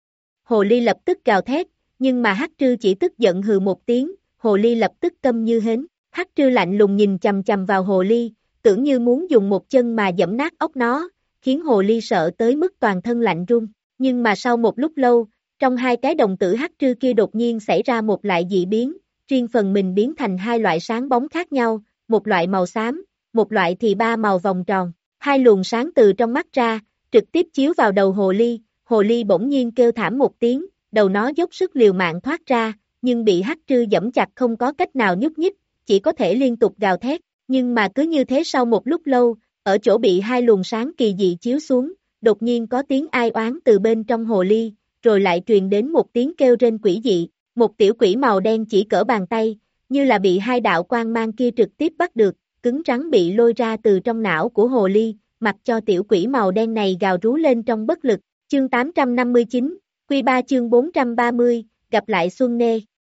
[SPEAKER 2] Hồ ly lập tức gào thét, nhưng mà hắc trư chỉ tức giận hừ một tiếng, hồ ly lập tức câm như hến. Hắc trư lạnh lùng nhìn chằm chằm vào hồ ly, tưởng như muốn dùng một chân mà giẫm nát ốc nó, khiến hồ ly sợ tới mức toàn thân lạnh run. Nhưng mà sau một lúc lâu, trong hai cái đồng tử hắc trư kia đột nhiên xảy ra một loại dị biến, riêng phần mình biến thành hai loại sáng bóng khác nhau, một loại màu xám, một loại thì ba màu vòng tròn. Hai luồng sáng từ trong mắt ra, trực tiếp chiếu vào đầu hồ ly, hồ ly bỗng nhiên kêu thảm một tiếng, đầu nó dốc sức liều mạng thoát ra, nhưng bị hắc trư giẫm chặt không có cách nào nhúc nhích, chỉ có thể liên tục gào thét, nhưng mà cứ như thế sau một lúc lâu, ở chỗ bị hai luồng sáng kỳ dị chiếu xuống, đột nhiên có tiếng ai oán từ bên trong hồ ly, rồi lại truyền đến một tiếng kêu rên quỷ dị, một tiểu quỷ màu đen chỉ cỡ bàn tay, như là bị hai đạo quang mang kia trực tiếp bắt được, cứng rắn bị lôi ra từ trong não của hồ ly, mặc cho tiểu quỷ màu đen này gào rú lên trong bất lực. Chương tám trăm năm mươi chín, Quy ba chương bốn trăm ba mươi, gặp lại Xuân Nê.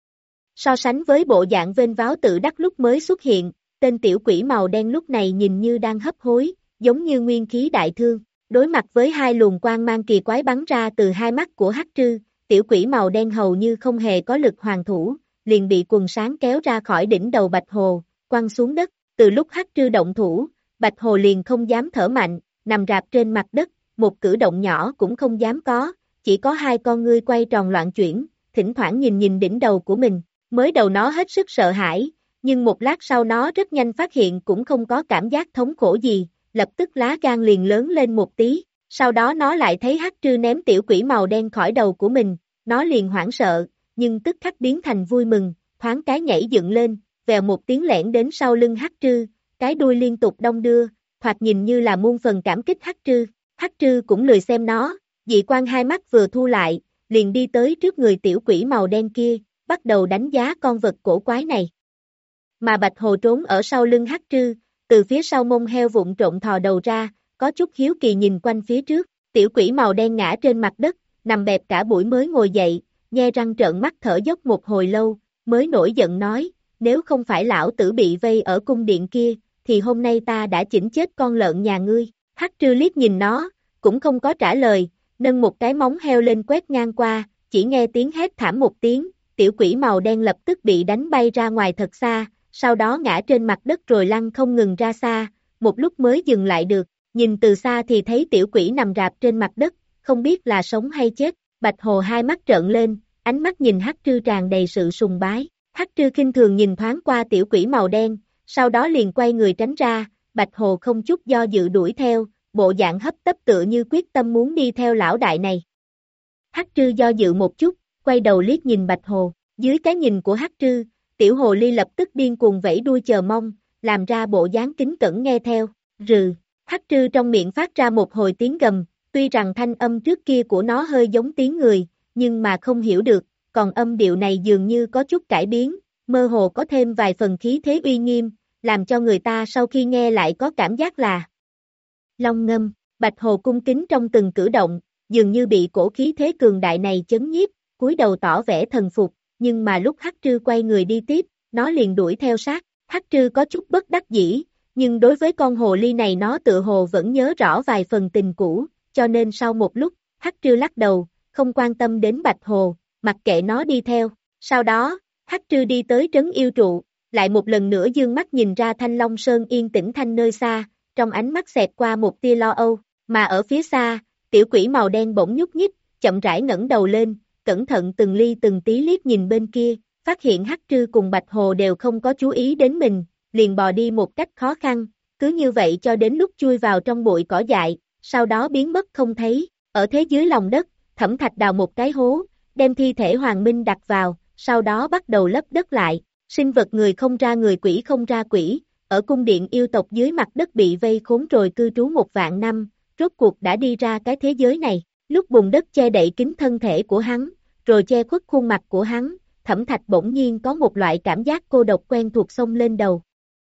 [SPEAKER 2] So sánh với bộ dạng vênh váo tự đắc lúc mới xuất hiện, tên tiểu quỷ màu đen lúc này nhìn như đang hấp hối, giống như nguyên khí đại thương. Đối mặt với hai luồng quang mang kỳ quái bắn ra từ hai mắt của hắc trư, tiểu quỷ màu đen hầu như không hề có lực hoàn thủ, liền bị quần sáng kéo ra khỏi đỉnh đầu Bạch Hồ, quăng xuống đất. Từ lúc hắc trư động thủ, Bạch Hồ liền không dám thở mạnh, nằm rạp trên mặt đất, một cử động nhỏ cũng không dám có, chỉ có hai con ngươi quay tròn loạn chuyển, thỉnh thoảng nhìn nhìn đỉnh đầu của mình. Mới đầu nó hết sức sợ hãi, nhưng một lát sau nó rất nhanh phát hiện cũng không có cảm giác thống khổ gì, lập tức lá gan liền lớn lên một tí, sau đó nó lại thấy hắc trư ném tiểu quỷ màu đen khỏi đầu của mình, nó liền hoảng sợ, nhưng tức khắc biến thành vui mừng, thoáng cái nhảy dựng lên, vèo một tiếng lẻn đến sau lưng hắc trư, cái đuôi liên tục đong đưa, thoạt nhìn như là muôn phần cảm kích hắc trư, hắc trư cũng lười xem nó, dị quan hai mắt vừa thu lại, liền đi tới trước người tiểu quỷ màu đen kia, bắt đầu đánh giá con vật cổ quái này. Mà Bạch Hồ trốn ở sau lưng hắc trư, từ phía sau mông heo vụn trộn thò đầu ra, có chút hiếu kỳ nhìn quanh phía trước, tiểu quỷ màu đen ngã trên mặt đất, nằm bẹp cả buổi mới ngồi dậy, nhe răng trợn mắt thở dốc một hồi lâu, mới nổi giận nói, nếu không phải lão tử bị vây ở cung điện kia, thì hôm nay ta đã chỉnh chết con lợn nhà ngươi. Hắc trư liếc nhìn nó, cũng không có trả lời, nâng một cái móng heo lên quét ngang qua, chỉ nghe tiếng hét thảm một tiếng, tiểu quỷ màu đen lập tức bị đánh bay ra ngoài thật xa, sau đó ngã trên mặt đất rồi lăn không ngừng ra xa, một lúc mới dừng lại được, nhìn từ xa thì thấy tiểu quỷ nằm rạp trên mặt đất, không biết là sống hay chết. Bạch Hồ hai mắt trợn lên, ánh mắt nhìn hắc trư tràn đầy sự sùng bái, hắc trư khinh thường nhìn thoáng qua tiểu quỷ màu đen, sau đó liền quay người tránh ra, Bạch Hồ không chút do dự đuổi theo, bộ dạng hấp tấp tựa như quyết tâm muốn đi theo lão đại này. Hắc trư do dự một chút, quay đầu liếc nhìn Bạch Hồ, dưới cái nhìn của hắc trư, tiểu hồ ly lập tức điên cuồng vẫy đuôi chờ mong, làm ra bộ dáng kính cẩn nghe theo, rừ, hắc trư trong miệng phát ra một hồi tiếng gầm, tuy rằng thanh âm trước kia của nó hơi giống tiếng người, nhưng mà không hiểu được, còn âm điệu này dường như có chút cải biến, mơ hồ có thêm vài phần khí thế uy nghiêm, làm cho người ta sau khi nghe lại có cảm giác là long ngâm. Bạch Hồ cung kính trong từng cử động, dường như bị cổ khí thế cường đại này chấn nhiếp, cúi đầu tỏ vẻ thần phục, nhưng mà lúc hắc trư quay người đi tiếp, nó liền đuổi theo sát. Hắc Trư có chút bất đắc dĩ, nhưng đối với con hồ ly này nó tựa hồ vẫn nhớ rõ vài phần tình cũ, cho nên sau một lúc, Hắc Trư lắc đầu, không quan tâm đến Bạch Hồ, mặc kệ nó đi theo. Sau đó, Hắc Trư đi tới trấn yêu trụ, lại một lần nữa dương mắt nhìn ra Thanh Long Sơn yên tĩnh thanh nơi xa, trong ánh mắt xẹt qua một tia lo âu, mà ở phía xa, tiểu quỷ màu đen bỗng nhúc nhích, chậm rãi ngẩng đầu lên, cẩn thận từng ly từng tí liếc nhìn bên kia, phát hiện Hắc Trư cùng Bạch Hồ đều không có chú ý đến mình, liền bò đi một cách khó khăn, cứ như vậy cho đến lúc chui vào trong bụi cỏ dại, sau đó biến mất không thấy. Ở thế dưới lòng đất, Thẩm Thạch đào một cái hố, đem thi thể Hoàng Minh đặt vào, sau đó bắt đầu lấp đất lại. Sinh vật người không ra người, quỷ không ra quỷ, ở cung điện yêu tộc dưới mặt đất bị vây khốn rồi cư trú một vạn năm, rốt cuộc đã đi ra cái thế giới này. Lúc bùn đất che đậy kín thân thể của hắn, rồi che khuất khuôn mặt của hắn, Thẩm Thạch bỗng nhiên có một loại cảm giác cô độc quen thuộc xông lên đầu.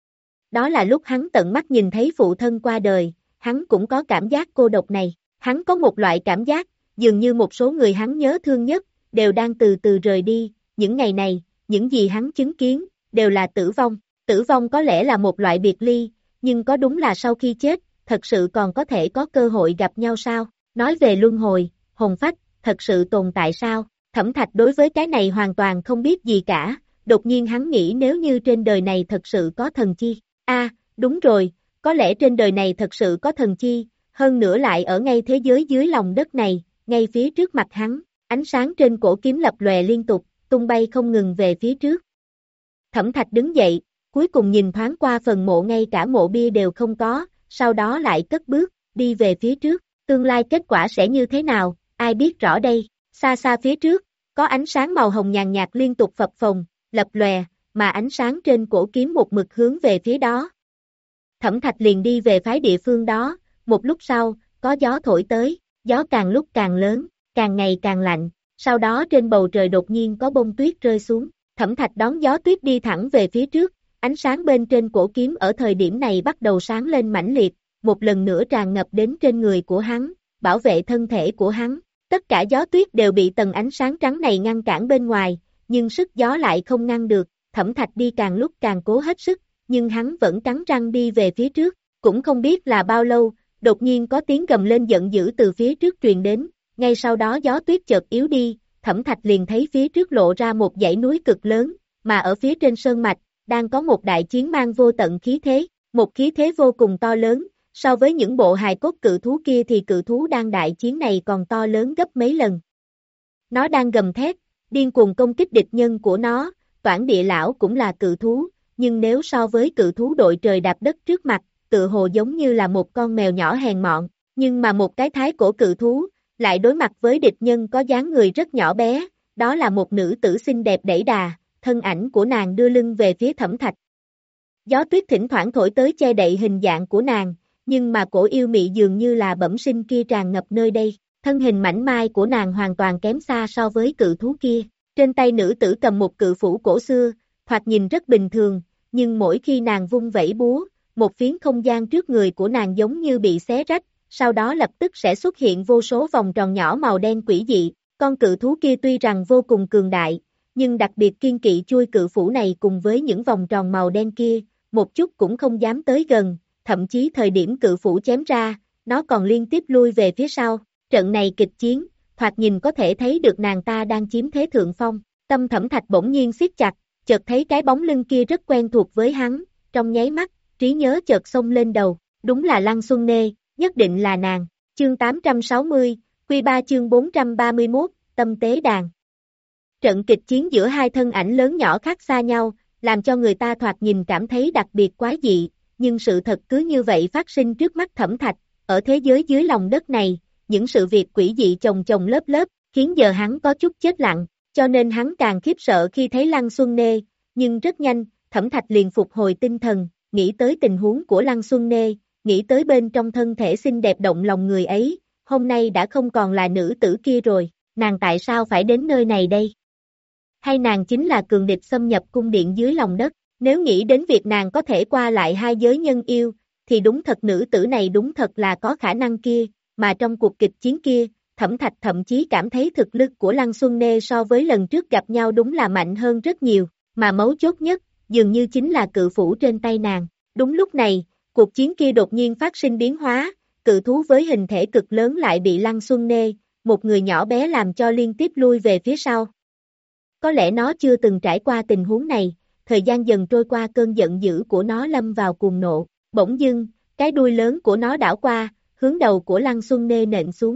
[SPEAKER 2] Đó là lúc hắn tận mắt nhìn thấy phụ thân qua đời, hắn cũng có cảm giác cô độc này. Hắn có một loại cảm giác, dường như một số người hắn nhớ thương nhất, đều đang từ từ rời đi. Những ngày này, những gì hắn chứng kiến, đều là tử vong. Tử vong có lẽ là một loại biệt ly, nhưng có đúng là sau khi chết, thật sự còn có thể có cơ hội gặp nhau sao? Nói về luân hồi, hồn phách, thật sự tồn tại sao? Thẩm Thạch đối với cái này hoàn toàn không biết gì cả, đột nhiên hắn nghĩ nếu như trên đời này thật sự có thần chi. A, à, đúng rồi, có lẽ trên đời này thật sự có thần chi, hơn nữa lại ở ngay thế giới dưới lòng đất này, ngay phía trước mặt hắn, ánh sáng trên cổ kiếm lập lòe liên tục, tung bay không ngừng về phía trước. Thẩm Thạch đứng dậy, cuối cùng nhìn thoáng qua phần mộ, ngay cả mộ bia đều không có, sau đó lại cất bước, đi về phía trước. Tương lai kết quả sẽ như thế nào, ai biết rõ đây. Xa xa phía trước, có ánh sáng màu hồng nhàn nhạt liên tục phập phồng, lập lòe, mà ánh sáng trên cổ kiếm một mực hướng về phía đó. Thẩm Thạch liền đi về phái địa phương đó, một lúc sau, có gió thổi tới, gió càng lúc càng lớn, càng ngày càng lạnh, sau đó trên bầu trời đột nhiên có bông tuyết rơi xuống. Thẩm Thạch đón gió tuyết đi thẳng về phía trước, ánh sáng bên trên cổ kiếm ở thời điểm này bắt đầu sáng lên mãnh liệt, một lần nữa tràn ngập đến trên người của hắn, bảo vệ thân thể của hắn. Tất cả gió tuyết đều bị tầng ánh sáng trắng này ngăn cản bên ngoài, nhưng sức gió lại không ngăn được. Thẩm Thạch đi càng lúc càng cố hết sức, nhưng hắn vẫn cắn răng đi về phía trước, cũng không biết là bao lâu, đột nhiên có tiếng gầm lên giận dữ từ phía trước truyền đến, ngay sau đó gió tuyết chợt yếu đi, Thẩm Thạch liền thấy phía trước lộ ra một dãy núi cực lớn, mà ở phía trên sơn mạch, đang có một đại chiến mang vô tận khí thế, một khí thế vô cùng to lớn, so với những bộ hài cốt cự thú kia thì cự thú đang đại chiến này còn to lớn gấp mấy lần. Nó đang gầm thét, điên cuồng công kích địch nhân của nó. Toản Địa Lão cũng là cự thú, nhưng nếu so với cự thú đội trời đạp đất trước mặt, tự hồ giống như là một con mèo nhỏ hèn mọn, nhưng mà một cái thái cổ cự thú, lại đối mặt với địch nhân có dáng người rất nhỏ bé, đó là một nữ tử xinh đẹp đẩy đà, thân ảnh của nàng đưa lưng về phía Thẩm Thạch. Gió tuyết thỉnh thoảng thổi tới che đậy hình dạng của nàng, nhưng mà cổ yêu mị dường như là bẩm sinh kia tràn ngập nơi đây, thân hình mảnh mai của nàng hoàn toàn kém xa so với cự thú kia. Trên tay nữ tử cầm một cự phủ cổ xưa, thoạt nhìn rất bình thường, nhưng mỗi khi nàng vung vẩy búa, một phiến không gian trước người của nàng giống như bị xé rách, sau đó lập tức sẽ xuất hiện vô số vòng tròn nhỏ màu đen quỷ dị. Con cự thú kia tuy rằng vô cùng cường đại, nhưng đặc biệt kiên kỵ chui cự phủ này cùng với những vòng tròn màu đen kia, một chút cũng không dám tới gần, thậm chí thời điểm cự phủ chém ra, nó còn liên tiếp lui về phía sau. Trận này kịch chiến, thoạt nhìn có thể thấy được nàng ta đang chiếm thế thượng phong. Tâm Thẩm Thạch bỗng nhiên siết chặt, chợt thấy cái bóng lưng kia rất quen thuộc với hắn, trong nháy mắt, trí nhớ chợt xông lên đầu, đúng là Lăng Xuân Nê, nhất định là nàng. Chương tám trăm sáu mươi, Quy ba chương bốn trăm ba mươi mốt, Tâm Tế Đàn. Trận kịch chiến giữa hai thân ảnh lớn nhỏ khác xa nhau, làm cho người ta thoạt nhìn cảm thấy đặc biệt quái dị, nhưng sự thật cứ như vậy phát sinh trước mắt Thẩm Thạch. Ở thế giới dưới lòng đất này, những sự việc quỷ dị chồng chồng lớp lớp, khiến giờ hắn có chút chết lặng, cho nên hắn càng khiếp sợ khi thấy Lăng Xuân Nê, nhưng rất nhanh, Thẩm Thạch liền phục hồi tinh thần, nghĩ tới tình huống của Lăng Xuân Nê, nghĩ tới bên trong thân thể xinh đẹp động lòng người ấy, hôm nay đã không còn là nữ tử kia rồi, nàng tại sao phải đến nơi này đây? Hay nàng chính là cường địch xâm nhập cung điện dưới lòng đất? Nếu nghĩ đến việc nàng có thể qua lại hai giới nhân yêu, thì đúng thật nữ tử này đúng thật là có khả năng kia, mà trong cuộc kịch chiến kia, Thẩm Thạch thậm chí cảm thấy thực lực của Lăng Xuân Nê so với lần trước gặp nhau đúng là mạnh hơn rất nhiều, mà mấu chốt nhất, dường như chính là cự phủ trên tay nàng. Đúng lúc này, cuộc chiến kia đột nhiên phát sinh biến hóa, cự thú với hình thể cực lớn lại bị Lăng Xuân Nê, một người nhỏ bé làm cho liên tiếp lui về phía sau. Có lẽ nó chưa từng trải qua tình huống này, thời gian dần trôi qua cơn giận dữ của nó lâm vào cuồng nộ, bỗng dưng, cái đuôi lớn của nó đảo qua, hướng đầu của Lăng Xuân Nê nện xuống.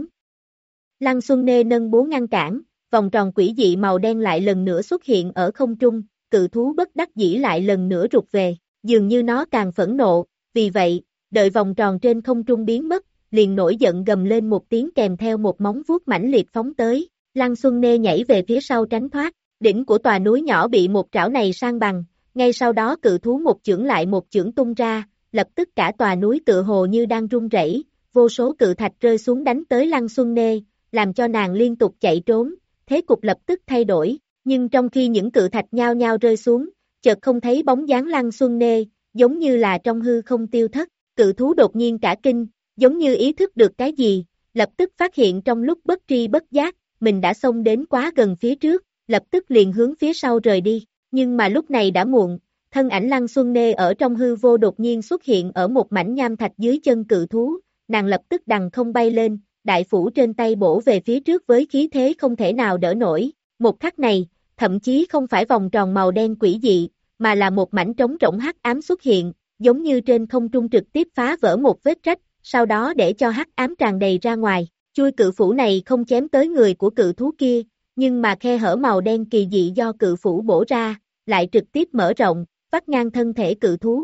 [SPEAKER 2] Lăng Xuân Nê nâng búa ngăn cản, vòng tròn quỷ dị màu đen lại lần nữa xuất hiện ở không trung, cự thú bất đắc dĩ lại lần nữa rụt về, dường như nó càng phẫn nộ, vì vậy, đợi vòng tròn trên không trung biến mất, liền nổi giận gầm lên một tiếng kèm theo một móng vuốt mãnh liệt phóng tới, Lăng Xuân Nê nhảy về phía sau tránh thoát, đỉnh của tòa núi nhỏ bị một trảo này san bằng, ngay sau đó cự thú một chưởng lại một chưởng tung ra, lập tức cả tòa núi tựa hồ như đang rung rẩy, vô số cự thạch rơi xuống đánh tới Lăng Xuân Nê, làm cho nàng liên tục chạy trốn, thế cục lập tức thay đổi, nhưng trong khi những cự thạch nhao nhao rơi xuống, chợt không thấy bóng dáng Lăng Xuân Nê, giống như là trong hư không tiêu thất, cự thú đột nhiên cả kinh, giống như ý thức được cái gì, lập tức phát hiện trong lúc bất tri bất giác, mình đã xông đến quá gần phía trước, lập tức liền hướng phía sau rời đi, nhưng mà lúc này đã muộn, thân ảnh Lăng Xuân Nê ở trong hư vô đột nhiên xuất hiện ở một mảnh nham thạch dưới chân cự thú, nàng lập tức đằng không bay lên, đại phủ trên tay bổ về phía trước với khí thế không thể nào đỡ nổi, một khắc này, thậm chí không phải vòng tròn màu đen quỷ dị, mà là một mảnh trống rỗng hắc ám xuất hiện, giống như trên không trung trực tiếp phá vỡ một vết rách, sau đó để cho hắc ám tràn đầy ra ngoài, chui cự phủ này không chém tới người của cự thú kia, nhưng mà khe hở màu đen kỳ dị do cự phủ bổ ra, lại trực tiếp mở rộng, vắt ngang thân thể cự thú.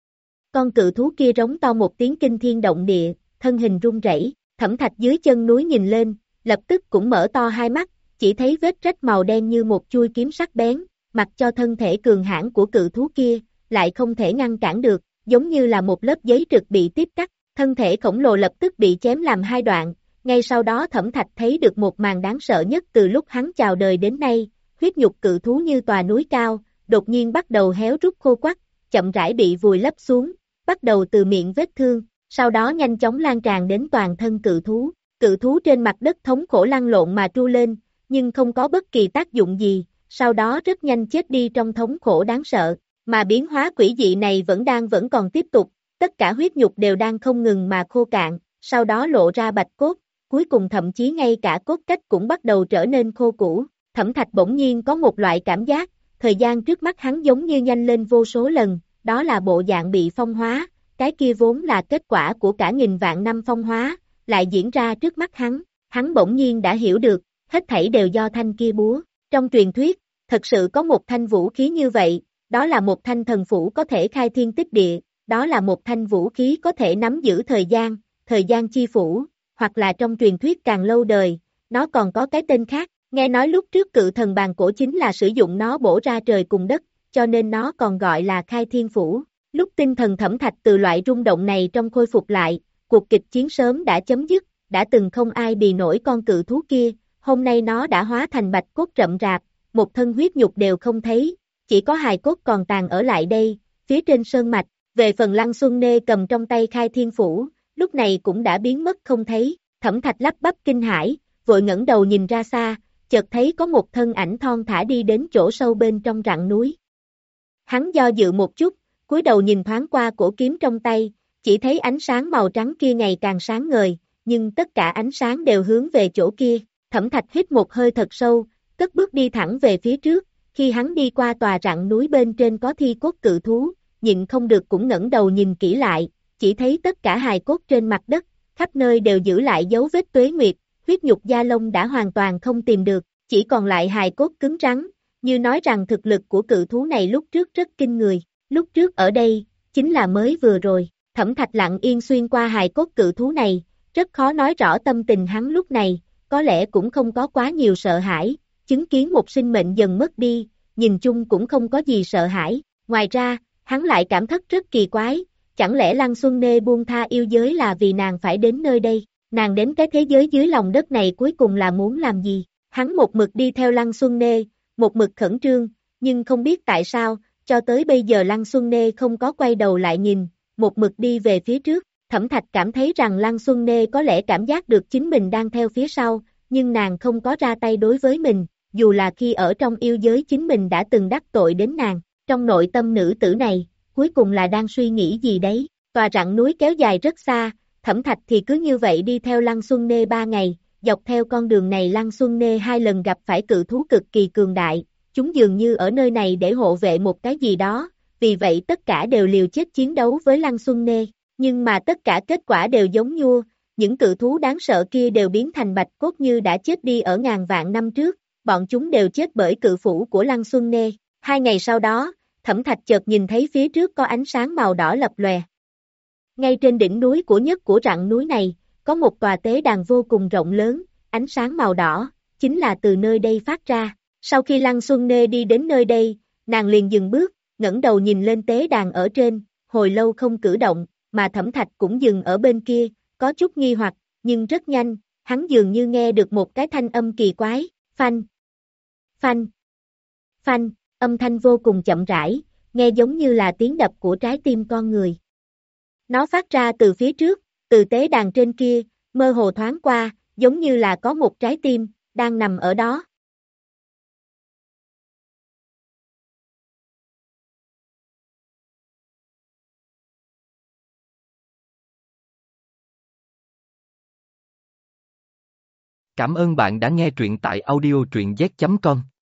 [SPEAKER 2] Con cự thú kia rống to một tiếng kinh thiên động địa, thân hình rung rẩy, Thẩm Thạch dưới chân núi nhìn lên, lập tức cũng mở to hai mắt, chỉ thấy vết rách màu đen như một chuôi kiếm sắc bén, mặc cho thân thể cường hãn của cự thú kia, lại không thể ngăn cản được, giống như là một lớp giấy trực bị tiếp cắt, thân thể khổng lồ lập tức bị chém làm hai đoạn, ngay sau đó Thẩm Thạch thấy được một màn đáng sợ nhất từ lúc hắn chào đời đến nay, huyết nhục cự thú như tòa núi cao, đột nhiên bắt đầu héo rút khô quắt, chậm rãi bị vùi lấp xuống, bắt đầu từ miệng vết thương, sau đó nhanh chóng lan tràn đến toàn thân cự thú, cự thú trên mặt đất thống khổ lăn lộn mà tru lên, nhưng không có bất kỳ tác dụng gì, sau đó rất nhanh chết đi trong thống khổ đáng sợ, mà biến hóa quỷ dị này vẫn đang vẫn còn tiếp tục, tất cả huyết nhục đều đang không ngừng mà khô cạn, sau đó lộ ra bạch cốt, cuối cùng thậm chí ngay cả cốt cách cũng bắt đầu trở nên khô cũ. Thẩm Thạch bỗng nhiên có một loại cảm giác, thời gian trước mắt hắn giống như nhanh lên vô số lần, đó là bộ dạng bị phong hóa, cái kia vốn là kết quả của cả nghìn vạn năm phong hóa, lại diễn ra trước mắt hắn, hắn bỗng nhiên đã hiểu được, hết thảy đều do thanh kia búa. Trong truyền thuyết, thật sự có một thanh vũ khí như vậy, đó là một thanh thần phủ có thể khai thiên tích địa, đó là một thanh vũ khí có thể nắm giữ thời gian, thời gian chi phủ, hoặc là trong truyền thuyết càng lâu đời, nó còn có cái tên khác, nghe nói lúc trước cự thần bàn cổ chính là sử dụng nó bổ ra trời cùng đất, cho nên nó còn gọi là khai thiên phủ. Lúc tinh thần Thẩm Thạch từ loại rung động này trong khôi phục lại, cuộc kịch chiến sớm đã chấm dứt, đã từng không ai bì nổi con cự thú kia, hôm nay nó đã hóa thành bạch cốt rậm rạp, một thân huyết nhục đều không thấy, chỉ có hài cốt còn tàn ở lại đây, phía trên sơn mạch, về phần Lăng Xuân Nê cầm trong tay khai thiên phủ, lúc này cũng đã biến mất không thấy, Thẩm Thạch lắp bắp kinh hãi, vội ngẩng đầu nhìn ra xa, chợt thấy có một thân ảnh thon thả đi đến chỗ sâu bên trong rặng núi. Hắn do dự một chút, cúi đầu nhìn thoáng qua cổ kiếm trong tay, chỉ thấy ánh sáng màu trắng kia ngày càng sáng ngời, nhưng tất cả ánh sáng đều hướng về chỗ kia, Thẩm Thạch hít một hơi thật sâu, cất bước đi thẳng về phía trước, khi hắn đi qua tòa rặng núi bên trên có thi cốt cự thú, nhịn không được cũng ngẩng đầu nhìn kỹ lại, chỉ thấy tất cả hài cốt trên mặt đất, khắp nơi đều giữ lại dấu vết tuế nguyệt, huyết nhục da lông đã hoàn toàn không tìm được, chỉ còn lại hài cốt cứng rắn, như nói rằng thực lực của cự thú này lúc trước rất kinh người, lúc trước ở đây, chính là mới vừa rồi, Thẩm Thạch lặng yên xuyên qua hài cốt cự thú này, rất khó nói rõ tâm tình hắn lúc này, có lẽ cũng không có quá nhiều sợ hãi, chứng kiến một sinh mệnh dần mất đi, nhìn chung cũng không có gì sợ hãi, ngoài ra, hắn lại cảm thất rất kỳ quái, chẳng lẽ Lăng Xuân Nê buông tha yêu giới là vì nàng phải đến nơi đây, nàng đến cái thế giới dưới lòng đất này cuối cùng là muốn làm gì, hắn một mực đi theo Lăng Xuân Nê, một mực khẩn trương, nhưng không biết tại sao, cho tới bây giờ Lăng Xuân Nê không có quay đầu lại nhìn, một mực đi về phía trước, Thẩm Thạch cảm thấy rằng Lăng Xuân Nê có lẽ cảm giác được chính mình đang theo phía sau, nhưng nàng không có ra tay đối với mình, dù là khi ở trong yêu giới chính mình đã từng đắc tội đến nàng, Trong nội tâm nữ tử này, cuối cùng là đang suy nghĩ gì đấy, tòa rặng núi kéo dài rất xa, Thẩm Thạch thì cứ như vậy đi theo Lăng Xuân Nê ba ngày, dọc theo con đường này Lăng Xuân Nê hai lần gặp phải cự thú cực kỳ cường đại, chúng dường như ở nơi này để hộ vệ một cái gì đó, vì vậy tất cả đều liều chết chiến đấu với Lăng Xuân Nê, nhưng mà tất cả kết quả đều giống nhua, những cự thú đáng sợ kia đều biến thành bạch cốt như đã chết đi ở ngàn vạn năm trước, bọn chúng đều chết bởi cự phủ của Lăng Xuân Nê. Hai ngày sau đó, Thẩm Thạch chợt nhìn thấy phía trước có ánh sáng màu đỏ lập lòe. Ngay trên đỉnh núi của nhất của rặng núi này, có một tòa tế đàn vô cùng rộng lớn, ánh sáng màu đỏ, chính là từ nơi đây phát ra. Sau khi Lăng Xuân Nê đi đến nơi đây, nàng liền dừng bước, ngẩng đầu nhìn lên tế đàn ở trên, hồi lâu không cử động, mà Thẩm Thạch cũng dừng ở bên kia, có chút nghi hoặc, nhưng rất nhanh, hắn dường như nghe được một cái thanh âm kỳ quái, phanh, phanh, phanh, âm thanh vô cùng chậm rãi, nghe giống như là tiếng đập của trái tim con người. Nó phát ra từ phía trước, từ tế đàn trên kia, mơ hồ thoáng qua, giống như là có một trái tim, đang nằm ở đó.
[SPEAKER 1] Cảm ơn bạn đã nghe truyện tại audio truyện z chấm com.